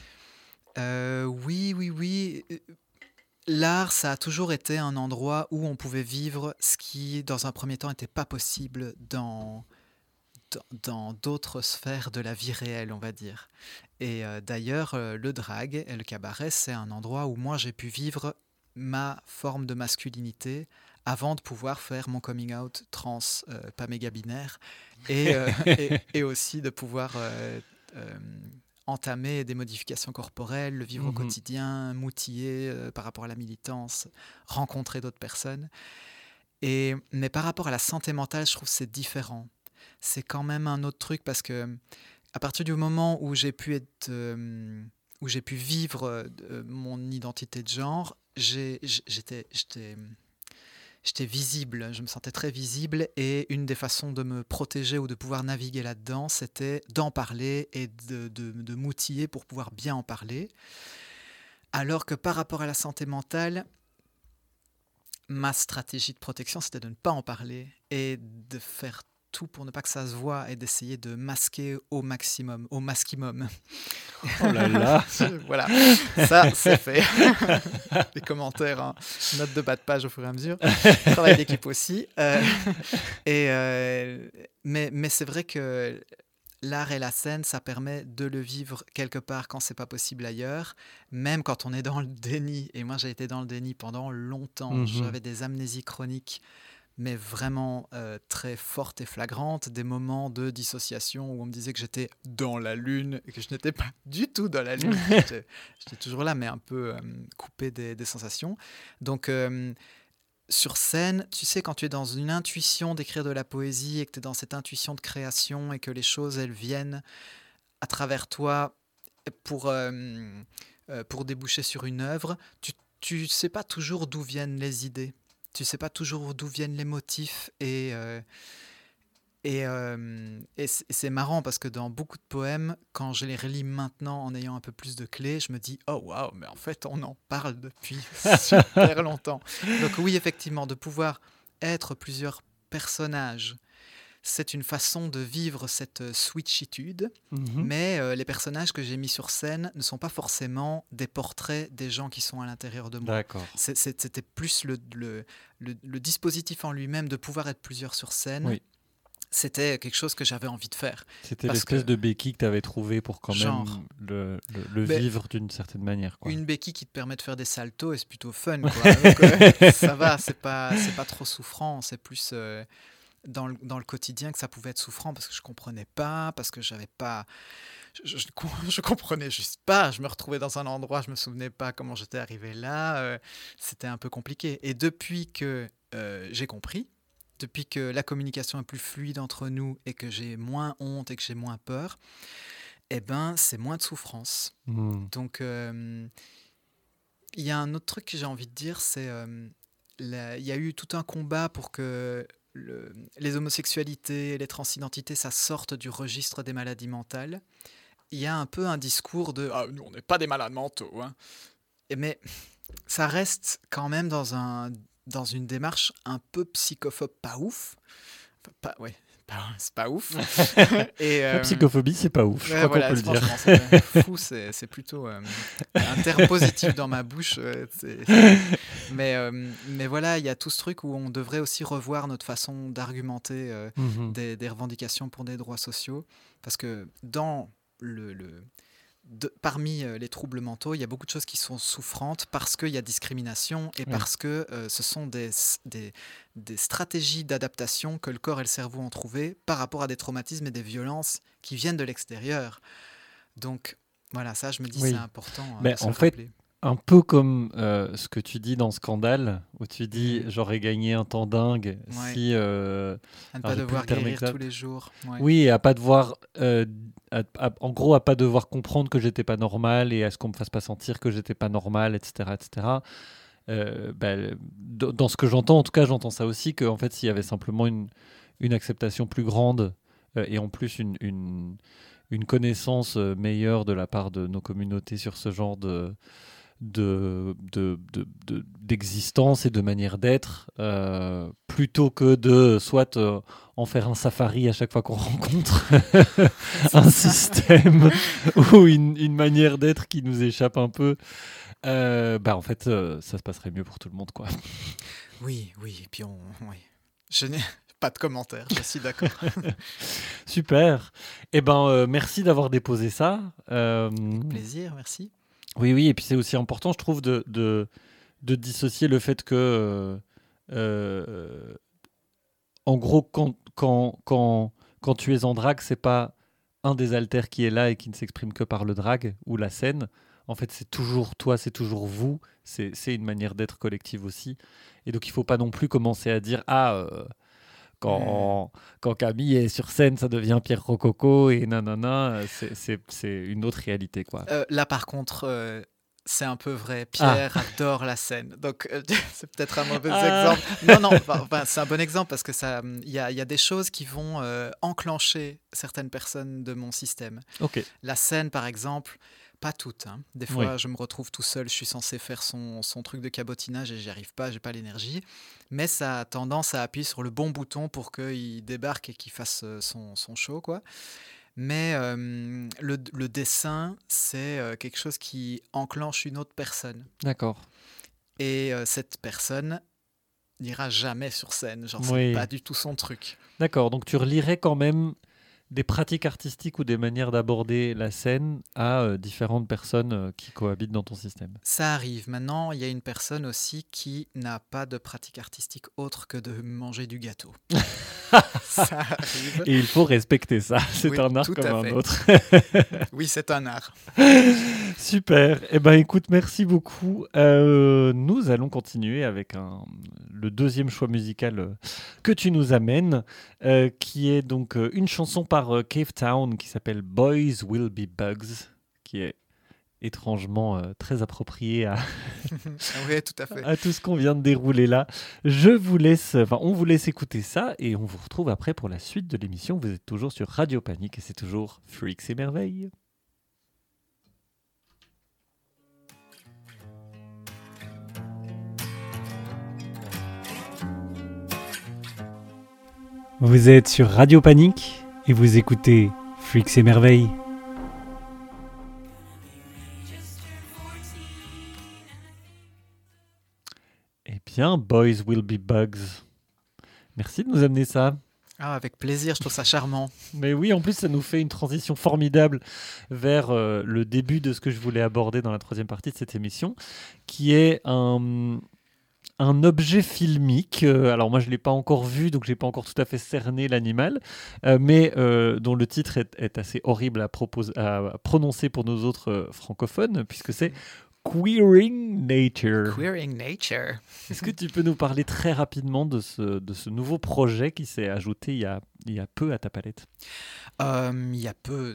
[SPEAKER 2] Oui. L'art, ça a toujours été un endroit où on pouvait vivre ce qui, dans un premier temps, n'était pas possible dans d'autres sphères de la vie réelle, on va dire. Et d'ailleurs, le drag et le cabaret, c'est un endroit où moi, j'ai pu vivre ma forme de masculinité avant de pouvoir faire mon coming out trans, pas méga binaire, et aussi de pouvoir... entamer des modifications corporelles, le vivre au quotidien, m'outiller par rapport à la militance, rencontrer d'autres personnes. Mais par rapport à la santé mentale, je trouve que c'est différent. C'est quand même un autre truc, parce que à partir du moment où j'ai pu vivre mon identité de genre, j'étais visible, je me sentais très visible, et une des façons de me protéger ou de pouvoir naviguer là-dedans, c'était d'en parler et de m'outiller pour pouvoir bien en parler. Alors que par rapport à la santé mentale, ma stratégie de protection, c'était de ne pas en parler et de faire tout pour ne pas que ça se voie, et d'essayer de masquer au maximum, au masquimum.
[SPEAKER 1] Oh là là.
[SPEAKER 2] Voilà, ça c'est fait. Les commentaires, notes de bas de page au fur et à mesure. Travail d'équipe aussi. Mais c'est vrai que l'art et la scène, ça permet de le vivre quelque part quand c'est pas possible ailleurs, même quand on est dans le déni. Et moi, j'ai été dans le déni pendant longtemps. J'avais des amnésies chroniques, mais vraiment très fortes et flagrantes, des moments de dissociation où on me disait que j'étais dans la lune et que je n'étais pas du tout dans la lune. J'étais toujours là, mais un peu coupé des sensations. Donc, sur scène, tu sais, quand tu es dans une intuition d'écrire de la poésie et que tu es dans cette intuition de création et que les choses, elles viennent à travers toi pour déboucher sur une œuvre, tu sais pas toujours d'où viennent les idées. Tu sais pas toujours d'où viennent les motifs, et Et c'est marrant parce que dans beaucoup de poèmes, quand je les relis maintenant en ayant un peu plus de clés, je me dis « Oh waouh, mais en fait, on en parle depuis super longtemps ». Donc oui, effectivement, de pouvoir être plusieurs personnages, c'est une façon de vivre cette switchitude, mais les personnages que j'ai mis sur scène ne sont pas forcément des portraits des gens qui sont à l'intérieur de moi.
[SPEAKER 1] D'accord.
[SPEAKER 2] C'était plus le dispositif en lui-même de pouvoir être plusieurs sur scène.
[SPEAKER 1] Oui.
[SPEAKER 2] C'était quelque chose que j'avais envie de faire.
[SPEAKER 1] C'était l'espèce de béquille que tu avais trouvé pour quand même le vivre d'une certaine manière. Quoi.
[SPEAKER 2] Une béquille qui te permet de faire des saltos et c'est plutôt fun. Quoi. Donc, ça va, c'est pas trop souffrant. C'est plus dans le quotidien que ça pouvait être souffrant parce que je comprenais pas, parce que j'avais pas... Je comprenais juste pas. Je me retrouvais dans un endroit, je me souvenais pas comment j'étais arrivé là. C'était un peu compliqué. Et depuis que j'ai compris, depuis que la communication est plus fluide entre nous et que j'ai moins honte et que j'ai moins peur, eh ben, c'est moins de souffrance. Donc, il y a un autre truc que j'ai envie de dire, c'est il y a eu tout un combat pour que les homosexualités et les transidentités, ça sorte du registre des maladies mentales. Il y a un peu un discours de « Ah, nous, on n'est pas des malades mentaux. Hein. » Mais ça reste quand même dans une démarche un peu psychophobe, pas ouf. C'est pas ouf.
[SPEAKER 1] La psychophobie, c'est pas ouf, je crois qu'on peut le dire.
[SPEAKER 2] C'est fou, c'est plutôt un terme positif dans ma bouche. Mais voilà, il y a tout ce truc où on devrait aussi revoir notre façon d'argumenter des revendications pour des droits sociaux. Parce que dans parmi les troubles mentaux, il y a beaucoup de choses qui sont souffrantes parce qu'il y a discrimination et parce que ce sont des stratégies d'adaptation que le corps et le cerveau ont trouvées par rapport à des traumatismes et des violences qui viennent de l'extérieur. Donc voilà, ça je me dis c'est important.
[SPEAKER 1] Mais en fait, un peu comme ce que tu dis dans Scandale, où tu dis j'aurais gagné un temps dingue si... à
[SPEAKER 2] ne pas devoir guérir tous les jours. Ouais.
[SPEAKER 1] Oui, et à pas devoir... en gros, à pas devoir comprendre que j'étais pas normal et à ce qu'on me fasse pas sentir que j'étais pas normal, etc. etc. Dans ce que j'entends, en tout cas, j'entends ça aussi, qu'en fait, s'il y avait simplement une acceptation plus grande et en plus une connaissance meilleure de la part de nos communautés sur ce genre d'existence et de manière d'être, plutôt que de soit en faire un safari à chaque fois qu'on rencontre un système ou une manière d'être qui nous échappe un peu, en fait ça se passerait mieux pour tout le monde, quoi.
[SPEAKER 2] Oui, et puis je n'ai pas de commentaires, je suis d'accord.
[SPEAKER 1] Super. Merci d'avoir déposé ça.
[SPEAKER 2] Avec plaisir, merci.
[SPEAKER 1] Oui, et puis c'est aussi important, je trouve, de dissocier le fait que, en gros, quand tu es en drague, c'est pas un des alters qui est là et qui ne s'exprime que par le drague ou la scène. En fait, c'est toujours toi, c'est toujours vous. C'est une manière d'être collective aussi. Et donc, il faut pas non plus commencer à dire « Ah, quand Camille est sur scène, ça devient Pierre Rococo et nanana », c'est une autre réalité, quoi.
[SPEAKER 2] Là, par contre, c'est un peu vrai. Pierre adore la scène. Donc, c'est peut-être un mauvais exemple. Non, c'est un bon exemple parce que il y a des choses qui vont enclencher certaines personnes de mon système.
[SPEAKER 1] Okay.
[SPEAKER 2] La scène, par exemple, pas toutes. Hein. Des fois, je me retrouve tout seul, je suis censé faire son truc de cabotinage et j'y arrive pas, j'ai pas l'énergie. Mais ça a tendance à appuyer sur le bon bouton pour qu'il débarque et qu'il fasse son show, quoi. Mais le dessin, c'est quelque chose qui enclenche une autre personne.
[SPEAKER 1] D'accord.
[SPEAKER 2] Et cette personne n'ira jamais sur scène. Genre, c'est pas du tout son truc.
[SPEAKER 1] D'accord, donc tu relirais quand même des pratiques artistiques ou des manières d'aborder la scène à différentes personnes qui cohabitent dans ton système.
[SPEAKER 2] Ça arrive. Maintenant, il y a une personne aussi qui n'a pas de pratique artistique autre que de manger du gâteau. Ça arrive.
[SPEAKER 1] Et il faut respecter ça. C'est un art comme un autre.
[SPEAKER 2] Oui, c'est un art.
[SPEAKER 1] Super. Écoute, merci beaucoup. Nous allons continuer avec le deuxième choix musical que tu nous amènes, qui est donc une chanson par Cave Town qui s'appelle Boys Will Be Bugs, qui est étrangement très approprié
[SPEAKER 2] Oui, tout à fait.
[SPEAKER 1] à tout ce qu'on vient de dérouler là. On vous laisse écouter ça et on vous retrouve après pour la suite de l'émission. Vous êtes toujours sur Radio Panique et c'est toujours Freaks et Merveilles. Vous êtes sur Radio Panique et vous écoutez Freaks et Merveilles. Eh bien, Boys Will Be Bugs. Merci de nous amener ça.
[SPEAKER 2] Ah, avec plaisir, je trouve ça charmant.
[SPEAKER 1] Mais oui, en plus, ça nous fait une transition formidable vers le début de ce que je voulais aborder dans la troisième partie de cette émission, qui est un objet filmique. Alors moi, je ne l'ai pas encore vu, donc je n'ai pas encore tout à fait cerné l'animal, mais dont le titre est assez horrible à prononcer pour nos autres francophones, puisque c'est Queering Nature.
[SPEAKER 2] Queering Nature.
[SPEAKER 1] Est-ce que tu peux nous parler très rapidement de ce nouveau projet qui s'est ajouté il y a peu à ta palette?
[SPEAKER 2] Il y a peu.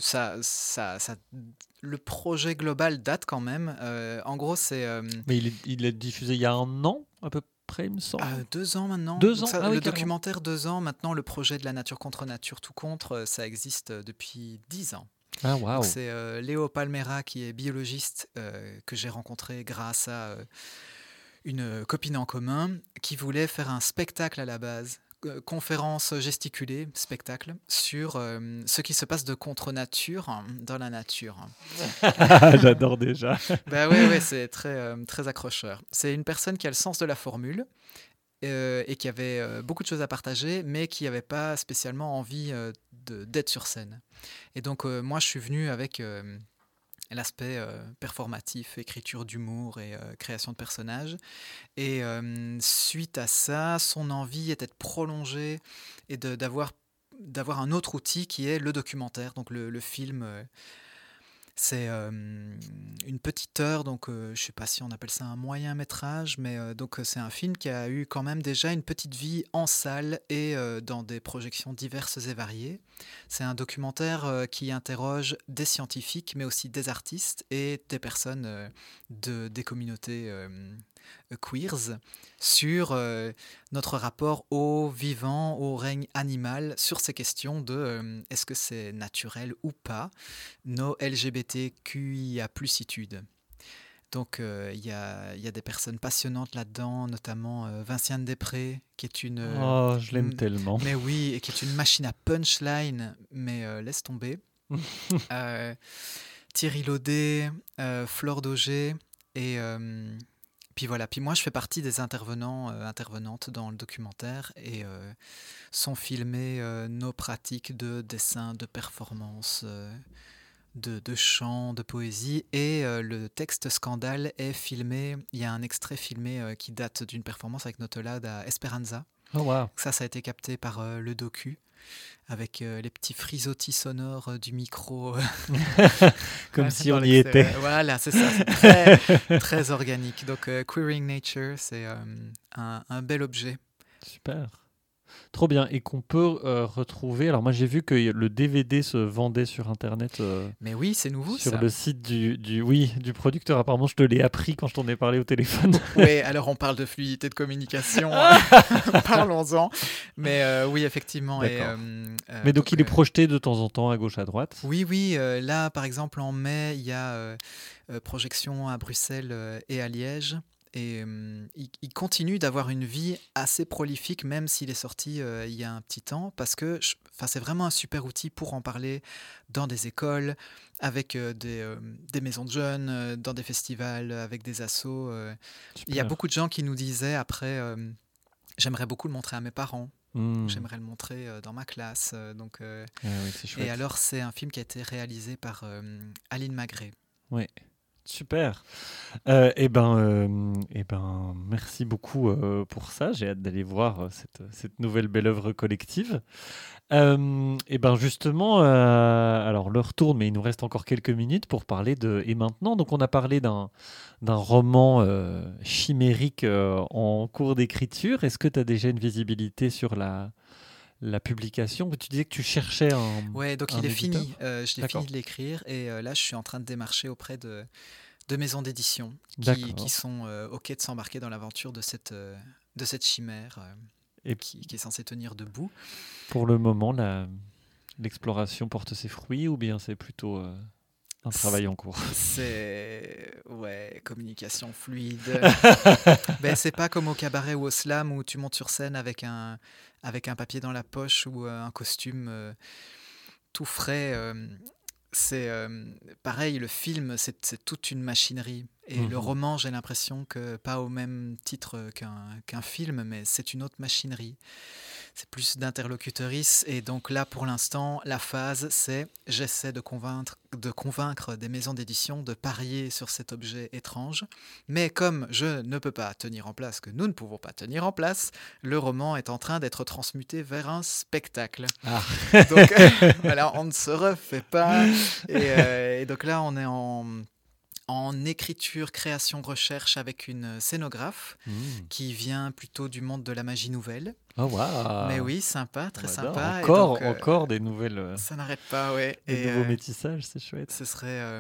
[SPEAKER 2] Le projet global date quand même. En gros, c'est
[SPEAKER 1] Mais il est diffusé il y a un an à peu près, il me semble.
[SPEAKER 2] 2 ans maintenant.
[SPEAKER 1] 2 ans.
[SPEAKER 2] Donc ça,
[SPEAKER 1] Ah oui,
[SPEAKER 2] le
[SPEAKER 1] carrément.
[SPEAKER 2] documentaire 2 ans. Maintenant, le projet de la nature contre nature tout contre, ça existe depuis 10 ans.
[SPEAKER 1] Ah waouh.
[SPEAKER 2] Donc c'est Léo Palmera qui est biologiste que j'ai rencontré grâce à une copine en commun qui voulait faire un spectacle à la base, conférence gesticulée, spectacle, sur ce qui se passe de contre-nature dans la nature.
[SPEAKER 1] J'adore déjà.
[SPEAKER 2] Bah ouais, c'est très accrocheur. C'est une personne qui a le sens de la formule et qui avait beaucoup de choses à partager, mais qui n'avait pas spécialement envie d'être sur scène. Et donc moi, je suis venu avec l'aspect performatif, écriture d'humour et création de personnages. Et suite à ça, son envie était de prolonger et d'avoir un autre outil qui est le documentaire, donc le film. C'est une petite heure, donc je ne sais pas si on appelle ça un moyen métrage, mais donc c'est un film qui a eu quand même déjà une petite vie en salle et dans des projections diverses et variées. C'est un documentaire qui interroge des scientifiques, mais aussi des artistes et des personnes des communautés queers sur notre rapport au vivant, au règne animal, sur ces questions de est-ce que c'est naturel ou pas, nos LGBTQIA+itudes. Donc il y a des personnes passionnantes là-dedans, notamment Vinciane Després, qui est une...
[SPEAKER 1] Oh, je l'aime tellement.
[SPEAKER 2] Mais oui, et qui est une machine à punchline, mais laisse tomber. Thierry Laudet, Flore Dauger, et... Puis voilà, puis moi je fais partie des intervenantes dans le documentaire et sont filmées nos pratiques de dessin, de performance, de chant, de poésie et le texte Scandale est filmé, il y a un extrait filmé qui date d'une performance avec Notolad à Esperanza.
[SPEAKER 1] Oh wow.
[SPEAKER 2] Ça a été capté par le docu avec les petits frisottis sonores du micro.
[SPEAKER 1] Comme si on y était.
[SPEAKER 2] Voilà, c'est ça, c'est très, très organique. Donc Queering Nature, c'est un bel objet.
[SPEAKER 1] Super. Trop bien. Et qu'on peut retrouver. Alors moi j'ai vu que le DVD se vendait sur internet.
[SPEAKER 2] Mais oui, c'est nouveau
[SPEAKER 1] sur
[SPEAKER 2] ça.
[SPEAKER 1] le site du producteur. Apparemment je te l'ai appris quand je t'en ai parlé au téléphone.
[SPEAKER 2] Oui, alors on parle de fluidité de communication. Parlons-en. Mais oui, effectivement.
[SPEAKER 1] Mais donc il est projeté de temps en temps à gauche à droite.
[SPEAKER 2] Oui. Là par exemple en mai, il y a projection à Bruxelles et à Liège. Et il continue d'avoir une vie assez prolifique, même s'il est sorti il y a un petit temps, parce que c'est vraiment un super outil pour en parler dans des écoles, avec des maisons de jeunes, dans des festivals, avec des assos. Il y a beaucoup de gens qui nous disaient après, j'aimerais beaucoup le montrer à mes parents. J'aimerais le montrer dans ma classe.
[SPEAKER 1] Oui, c'est chouette.
[SPEAKER 2] Et alors, c'est un film qui a été réalisé par Aline Magret.
[SPEAKER 1] Oui. Super. Merci beaucoup pour ça. J'ai hâte d'aller voir cette nouvelle belle œuvre collective. Justement, alors l'heure tourne, mais il nous reste encore quelques minutes pour parler de Et maintenant. Donc on a parlé d'un roman chimérique en cours d'écriture. Est-ce que tu as déjà une visibilité sur la la publication. Tu disais que tu cherchais
[SPEAKER 2] Ouais, donc
[SPEAKER 1] un
[SPEAKER 2] il est
[SPEAKER 1] éditeur.
[SPEAKER 2] fini. Je l'ai
[SPEAKER 1] D'accord.
[SPEAKER 2] fini de l'écrire et là, je suis en train de démarcher auprès de maisons d'édition
[SPEAKER 1] D'accord.
[SPEAKER 2] qui sont OK de s'embarquer dans l'aventure de cette chimère
[SPEAKER 1] Et
[SPEAKER 2] qui est censée tenir debout.
[SPEAKER 1] pour le moment, l'exploration porte ses fruits ou bien c'est plutôt un travail en cours?
[SPEAKER 2] C'est communication fluide. Ben, c'est pas comme au cabaret ou au slam où tu montes sur scène avec un papier dans la poche ou un costume tout frais. C'est pareil, le film, c'est toute une machinerie. Et le roman, j'ai l'impression que pas au même titre qu'un film, mais c'est une autre machinerie. C'est plus d'interlocutrice. Et donc là, pour l'instant, la phase, c'est j'essaie de convaincre des maisons d'édition de parier sur cet objet étrange. Mais comme je ne peux pas tenir en place, que nous ne pouvons pas tenir en place, le roman est en train d'être transmuté vers un spectacle.
[SPEAKER 1] Ah.
[SPEAKER 2] Donc voilà, on ne se refait pas. Et donc là, on est en écriture, création, recherche avec une scénographe qui vient plutôt du monde de la magie nouvelle.
[SPEAKER 1] Oh, waouh.
[SPEAKER 2] Mais oui, sympa, très
[SPEAKER 1] On adore.
[SPEAKER 2] sympa.
[SPEAKER 1] Encore,
[SPEAKER 2] Et donc,
[SPEAKER 1] encore des nouvelles,
[SPEAKER 2] ça n'arrête pas, ouais.
[SPEAKER 1] des
[SPEAKER 2] Et
[SPEAKER 1] nouveaux métissages, c'est chouette.
[SPEAKER 2] ce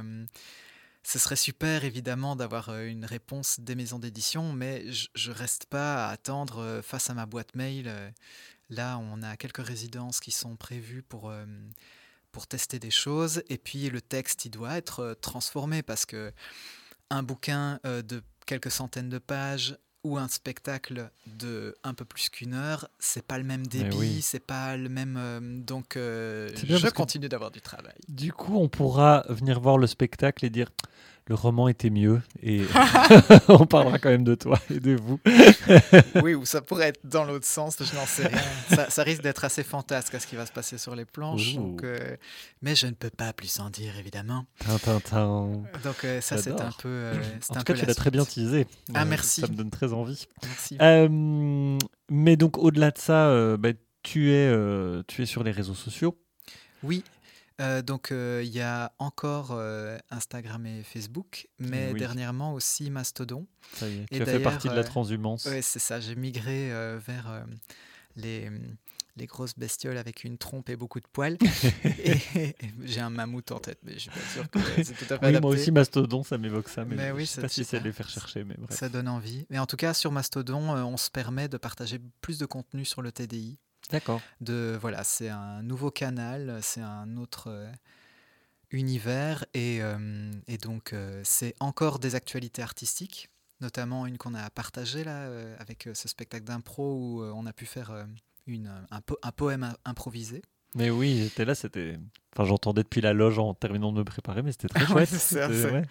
[SPEAKER 2] serait super, évidemment, d'avoir une réponse des maisons d'édition, mais je reste pas à attendre face à ma boîte mail. Là, on a quelques résidences qui sont prévues pour tester des choses, et puis le texte, il doit être transformé, parce que un bouquin de quelques centaines de pages ou un spectacle de un peu plus qu'une heure, c'est pas le même débit,
[SPEAKER 1] oui.
[SPEAKER 2] c'est pas le même... donc,
[SPEAKER 1] C'est bien
[SPEAKER 2] je
[SPEAKER 1] parce que
[SPEAKER 2] continue d'avoir du travail.
[SPEAKER 1] Du coup, on pourra venir voir le spectacle et dire le roman était mieux et on parlera quand même de toi et de vous.
[SPEAKER 2] Oui, ou ça pourrait être dans l'autre sens, je n'en sais rien. Ça risque d'être assez fantasque à ce qui va se passer sur les planches. Donc, mais je ne peux pas plus en dire, évidemment.
[SPEAKER 1] Tintintin.
[SPEAKER 2] Donc ça, c'est un peu...
[SPEAKER 1] En tout cas, tu l'as très bien teasé.
[SPEAKER 2] Ah, merci.
[SPEAKER 1] Ça me donne très envie.
[SPEAKER 2] Merci.
[SPEAKER 1] Mais donc, au-delà de ça, tu es sur les réseaux sociaux.
[SPEAKER 2] Oui. Donc il y a encore Instagram et Facebook, mais dernièrement aussi Mastodon.
[SPEAKER 1] Ça y est, tu as fait partie de la transhumance.
[SPEAKER 2] Oui, c'est ça, j'ai migré vers les grosses bestioles avec une trompe et beaucoup de poils. et j'ai un mammouth en tête, mais je suis pas sûr que c'est tout à fait adapté.
[SPEAKER 1] Moi aussi, Mastodon, ça m'évoque ça, mais
[SPEAKER 2] oui,
[SPEAKER 1] je sais pas si c'est de les faire chercher. Mais bref.
[SPEAKER 2] Ça donne envie. Mais en tout cas, sur Mastodon, on se permet de partager plus de contenu sur le TDI.
[SPEAKER 1] D'accord.
[SPEAKER 2] Voilà, c'est un nouveau canal, c'est un autre univers, et donc c'est encore des actualités artistiques, notamment une qu'on a partagée là avec ce spectacle d'impro où on a pu faire un poème improvisé.
[SPEAKER 1] Mais oui, j'étais là, j'entendais depuis la loge en terminant de me préparer, mais c'était très chouette.
[SPEAKER 2] Ouais, c'est ça. Ouais.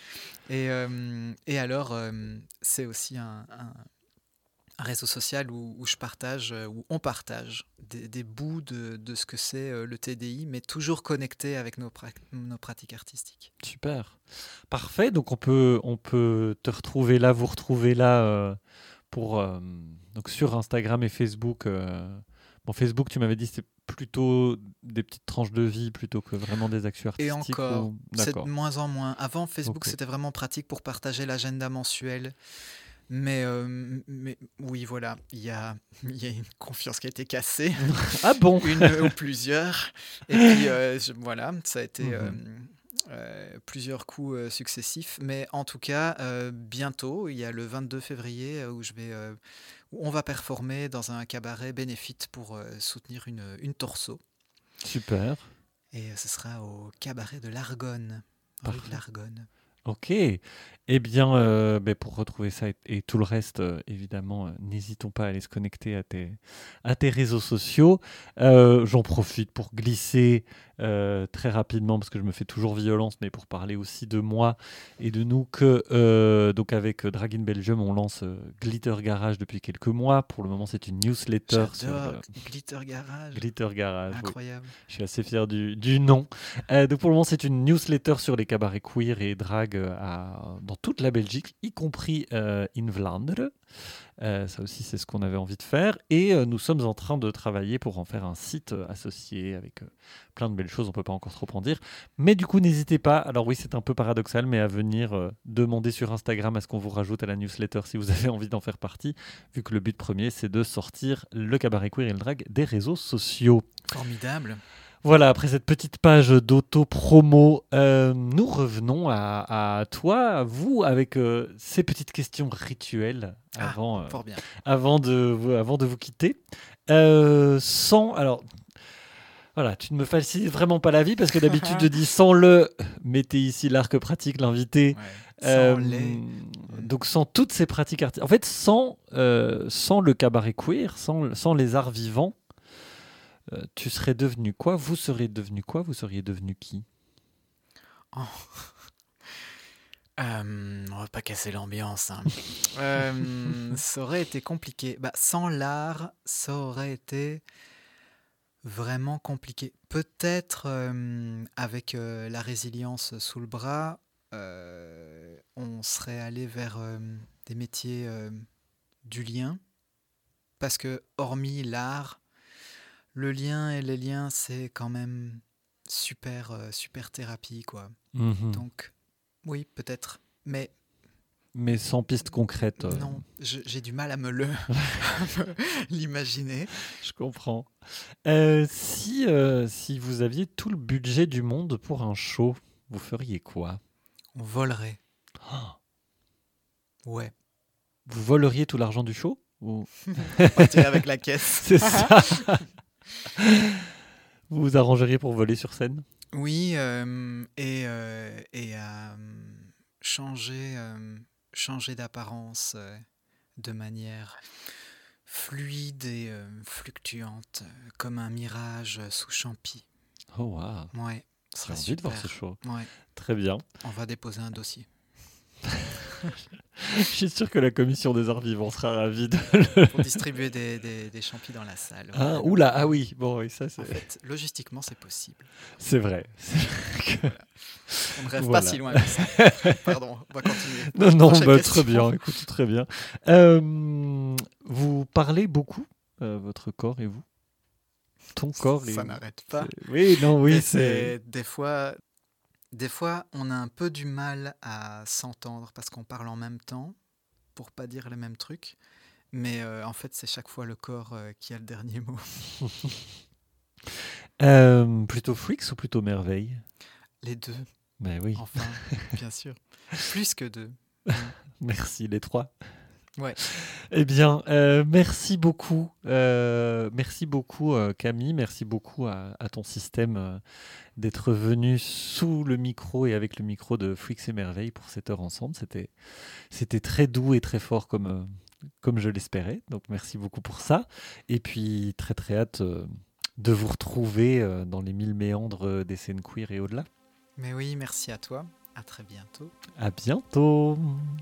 [SPEAKER 2] Et alors, c'est aussi un réseau social où je partage, où on partage des bouts de ce que c'est le TDI, mais toujours connecté avec nos pratiques artistiques.
[SPEAKER 1] Super. Parfait. Donc on peut te retrouver là, vous retrouver là donc sur Instagram et Facebook. Bon, Facebook, tu m'avais dit c'est plutôt des petites tranches de vie plutôt que vraiment des actions artistiques.
[SPEAKER 2] Et encore, c'est de moins en moins. Avant, Facebook, c'était vraiment pratique pour partager l'agenda mensuel. Mais oui, voilà, il y a une confiance qui a été cassée.
[SPEAKER 1] Ah bon?
[SPEAKER 2] Une ou plusieurs. Et puis, voilà, ça a été plusieurs coups successifs. Mais en tout cas, bientôt, il y a le 22 février où on va performer dans un cabaret bénéfice pour soutenir une torso.
[SPEAKER 1] Super.
[SPEAKER 2] Et ce sera au cabaret de l'Argonne, rue de l'Argonne.
[SPEAKER 1] Ok. Eh bien, pour retrouver ça et tout le reste, évidemment, n'hésitons pas à aller se connecter à tes réseaux sociaux. J'en profite pour glisser très rapidement, parce que je me fais toujours violence, mais pour parler aussi de moi et de nous, que donc avec Drag in Belgium, on lance Glitter Garage depuis quelques mois. Pour le moment, c'est une newsletter.
[SPEAKER 2] J'adore Glitter Garage.
[SPEAKER 1] Glitter Garage.
[SPEAKER 2] Incroyable.
[SPEAKER 1] Oui. Je suis assez fier du nom. Donc pour le moment, c'est une newsletter sur les cabarets queer et drag dans toute la Belgique, y compris in Vlaanderen. Ça aussi, c'est ce qu'on avait envie de faire. Et nous sommes en train de travailler pour en faire un site associé avec plein de belles choses. On ne peut pas encore trop en dire. Mais du coup, n'hésitez pas. Alors oui, c'est un peu paradoxal, mais à venir demander sur Instagram à ce qu'on vous rajoute à la newsletter si vous avez envie d'en faire partie, vu que le but premier, c'est de sortir le cabaret queer et le drag des réseaux sociaux.
[SPEAKER 2] Formidable.
[SPEAKER 1] Voilà, après cette petite page d'auto-promo, nous revenons à toi, à vous, avec ces petites questions rituelles
[SPEAKER 2] Fort bien.
[SPEAKER 1] avant de vous quitter. Alors, voilà, tu ne me facilites vraiment pas la vie parce que d'habitude je dis sans le, mettez ici l'arc pratique, l'invité.
[SPEAKER 2] Ouais, sans les.
[SPEAKER 1] Donc sans toutes ces pratiques artistiques. En fait, sans le cabaret queer, sans les arts vivants, tu serais devenu quoi ? Vous seriez devenu quoi ? Vous seriez devenu qui ?
[SPEAKER 2] On va pas casser l'ambiance. Hein. Ça aurait été compliqué. Sans l'art, ça aurait été vraiment compliqué. Peut-être avec la résilience sous le bras, on serait allé vers des métiers du lien. Parce que hormis l'art, le lien et les liens, c'est quand même super thérapie, quoi.
[SPEAKER 1] Mm-hmm.
[SPEAKER 2] Donc, oui, peut-être. Mais
[SPEAKER 1] sans piste concrète.
[SPEAKER 2] Non, j'ai du mal à me l'imaginer.
[SPEAKER 1] Je comprends. Si vous aviez tout le budget du monde pour un show, vous feriez quoi ?
[SPEAKER 2] On volerait.
[SPEAKER 1] Oh.
[SPEAKER 2] Ouais.
[SPEAKER 1] Vous voleriez tout l'argent du show ou...
[SPEAKER 2] On partirait avec la caisse.
[SPEAKER 1] C'est ça. Vous vous arrangeriez pour voler sur scène ?
[SPEAKER 2] Oui, et à changer d'apparence de manière fluide et fluctuante, comme un mirage sous champi.
[SPEAKER 1] Oh waouh.
[SPEAKER 2] Ouais,
[SPEAKER 1] j'ai envie de voir ce show.
[SPEAKER 2] Ouais.
[SPEAKER 1] Très bien.
[SPEAKER 2] On va déposer un dossier.
[SPEAKER 1] Je suis sûr que la commission des arts vivants sera ravie de
[SPEAKER 2] pour distribuer des champis dans la salle.
[SPEAKER 1] Ah, oula, ah oui, bon, oui, ça c'est...
[SPEAKER 2] En fait, logistiquement, c'est possible.
[SPEAKER 1] C'est vrai.
[SPEAKER 2] Voilà. On ne rêve pas si loin que ça. Pardon, on va continuer.
[SPEAKER 1] Non, très bien, écoute, très bien. Vous parlez beaucoup, votre corps et vous ? Ton corps
[SPEAKER 2] ça n'arrête pas.
[SPEAKER 1] Oui, non, oui,
[SPEAKER 2] c'est... Des fois, on a un peu du mal à s'entendre parce qu'on parle en même temps pour pas dire les mêmes trucs. Mais en fait, c'est chaque fois le corps qui a le dernier mot.
[SPEAKER 1] Plutôt Freaks ou plutôt Merveille ?
[SPEAKER 2] Les deux.
[SPEAKER 1] Ben oui.
[SPEAKER 2] Enfin, bien sûr. Plus que deux.
[SPEAKER 1] Merci, les trois.
[SPEAKER 2] Ouais.
[SPEAKER 1] Eh bien, merci beaucoup. Merci beaucoup, Camille. Merci beaucoup à ton système d'être venu sous le micro et avec le micro de Freaks et Merveille pour cette heure ensemble. C'était très doux et très fort comme je l'espérais. Donc, merci beaucoup pour ça. Et puis, très, très hâte de vous retrouver dans les 1000 méandres des scènes queer et au-delà.
[SPEAKER 2] Mais oui, merci à toi. À très bientôt.
[SPEAKER 1] À bientôt.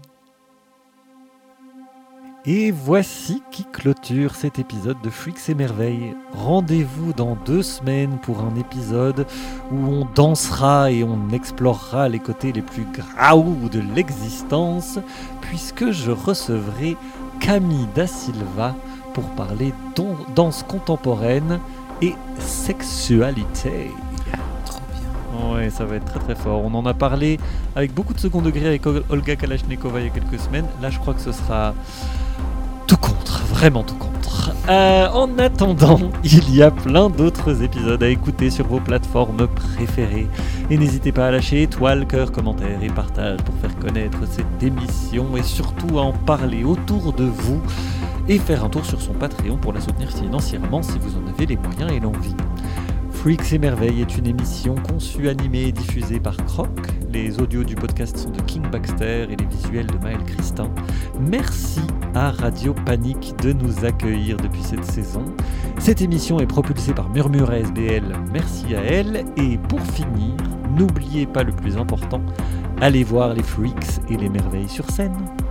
[SPEAKER 1] Et voici qui clôture cet épisode de Freaks et Merveilles. Rendez-vous dans 2 semaines pour un épisode où on dansera et on explorera les côtés les plus graous de l'existence, puisque je recevrai Camille Da Silva pour parler danse contemporaine et sexualité.
[SPEAKER 2] Trop bien.
[SPEAKER 1] Ouais, ça va être très très fort. On en a parlé avec beaucoup de second degré avec Olga Kalashnikova il y a quelques semaines. Là, je crois que ce sera... tout contre, vraiment tout contre. En attendant, il y a plein d'autres épisodes à écouter sur vos plateformes préférées. Et n'hésitez pas à lâcher étoiles, cœurs, commentaires et partages pour faire connaître cette émission et surtout à en parler autour de vous et faire un tour sur son Patreon pour la soutenir financièrement si vous en avez les moyens et l'envie. Freaks et Merveilles est une émission conçue, animée et diffusée par Croc. Les audios du podcast sont de King Baxter et les visuels de Maël Christin. Merci à Radio Panique de nous accueillir depuis cette saison. Cette émission est propulsée par Murmure ASBL. Merci à elle. Et pour finir, n'oubliez pas le plus important, allez voir les Freaks et les Merveilles sur scène.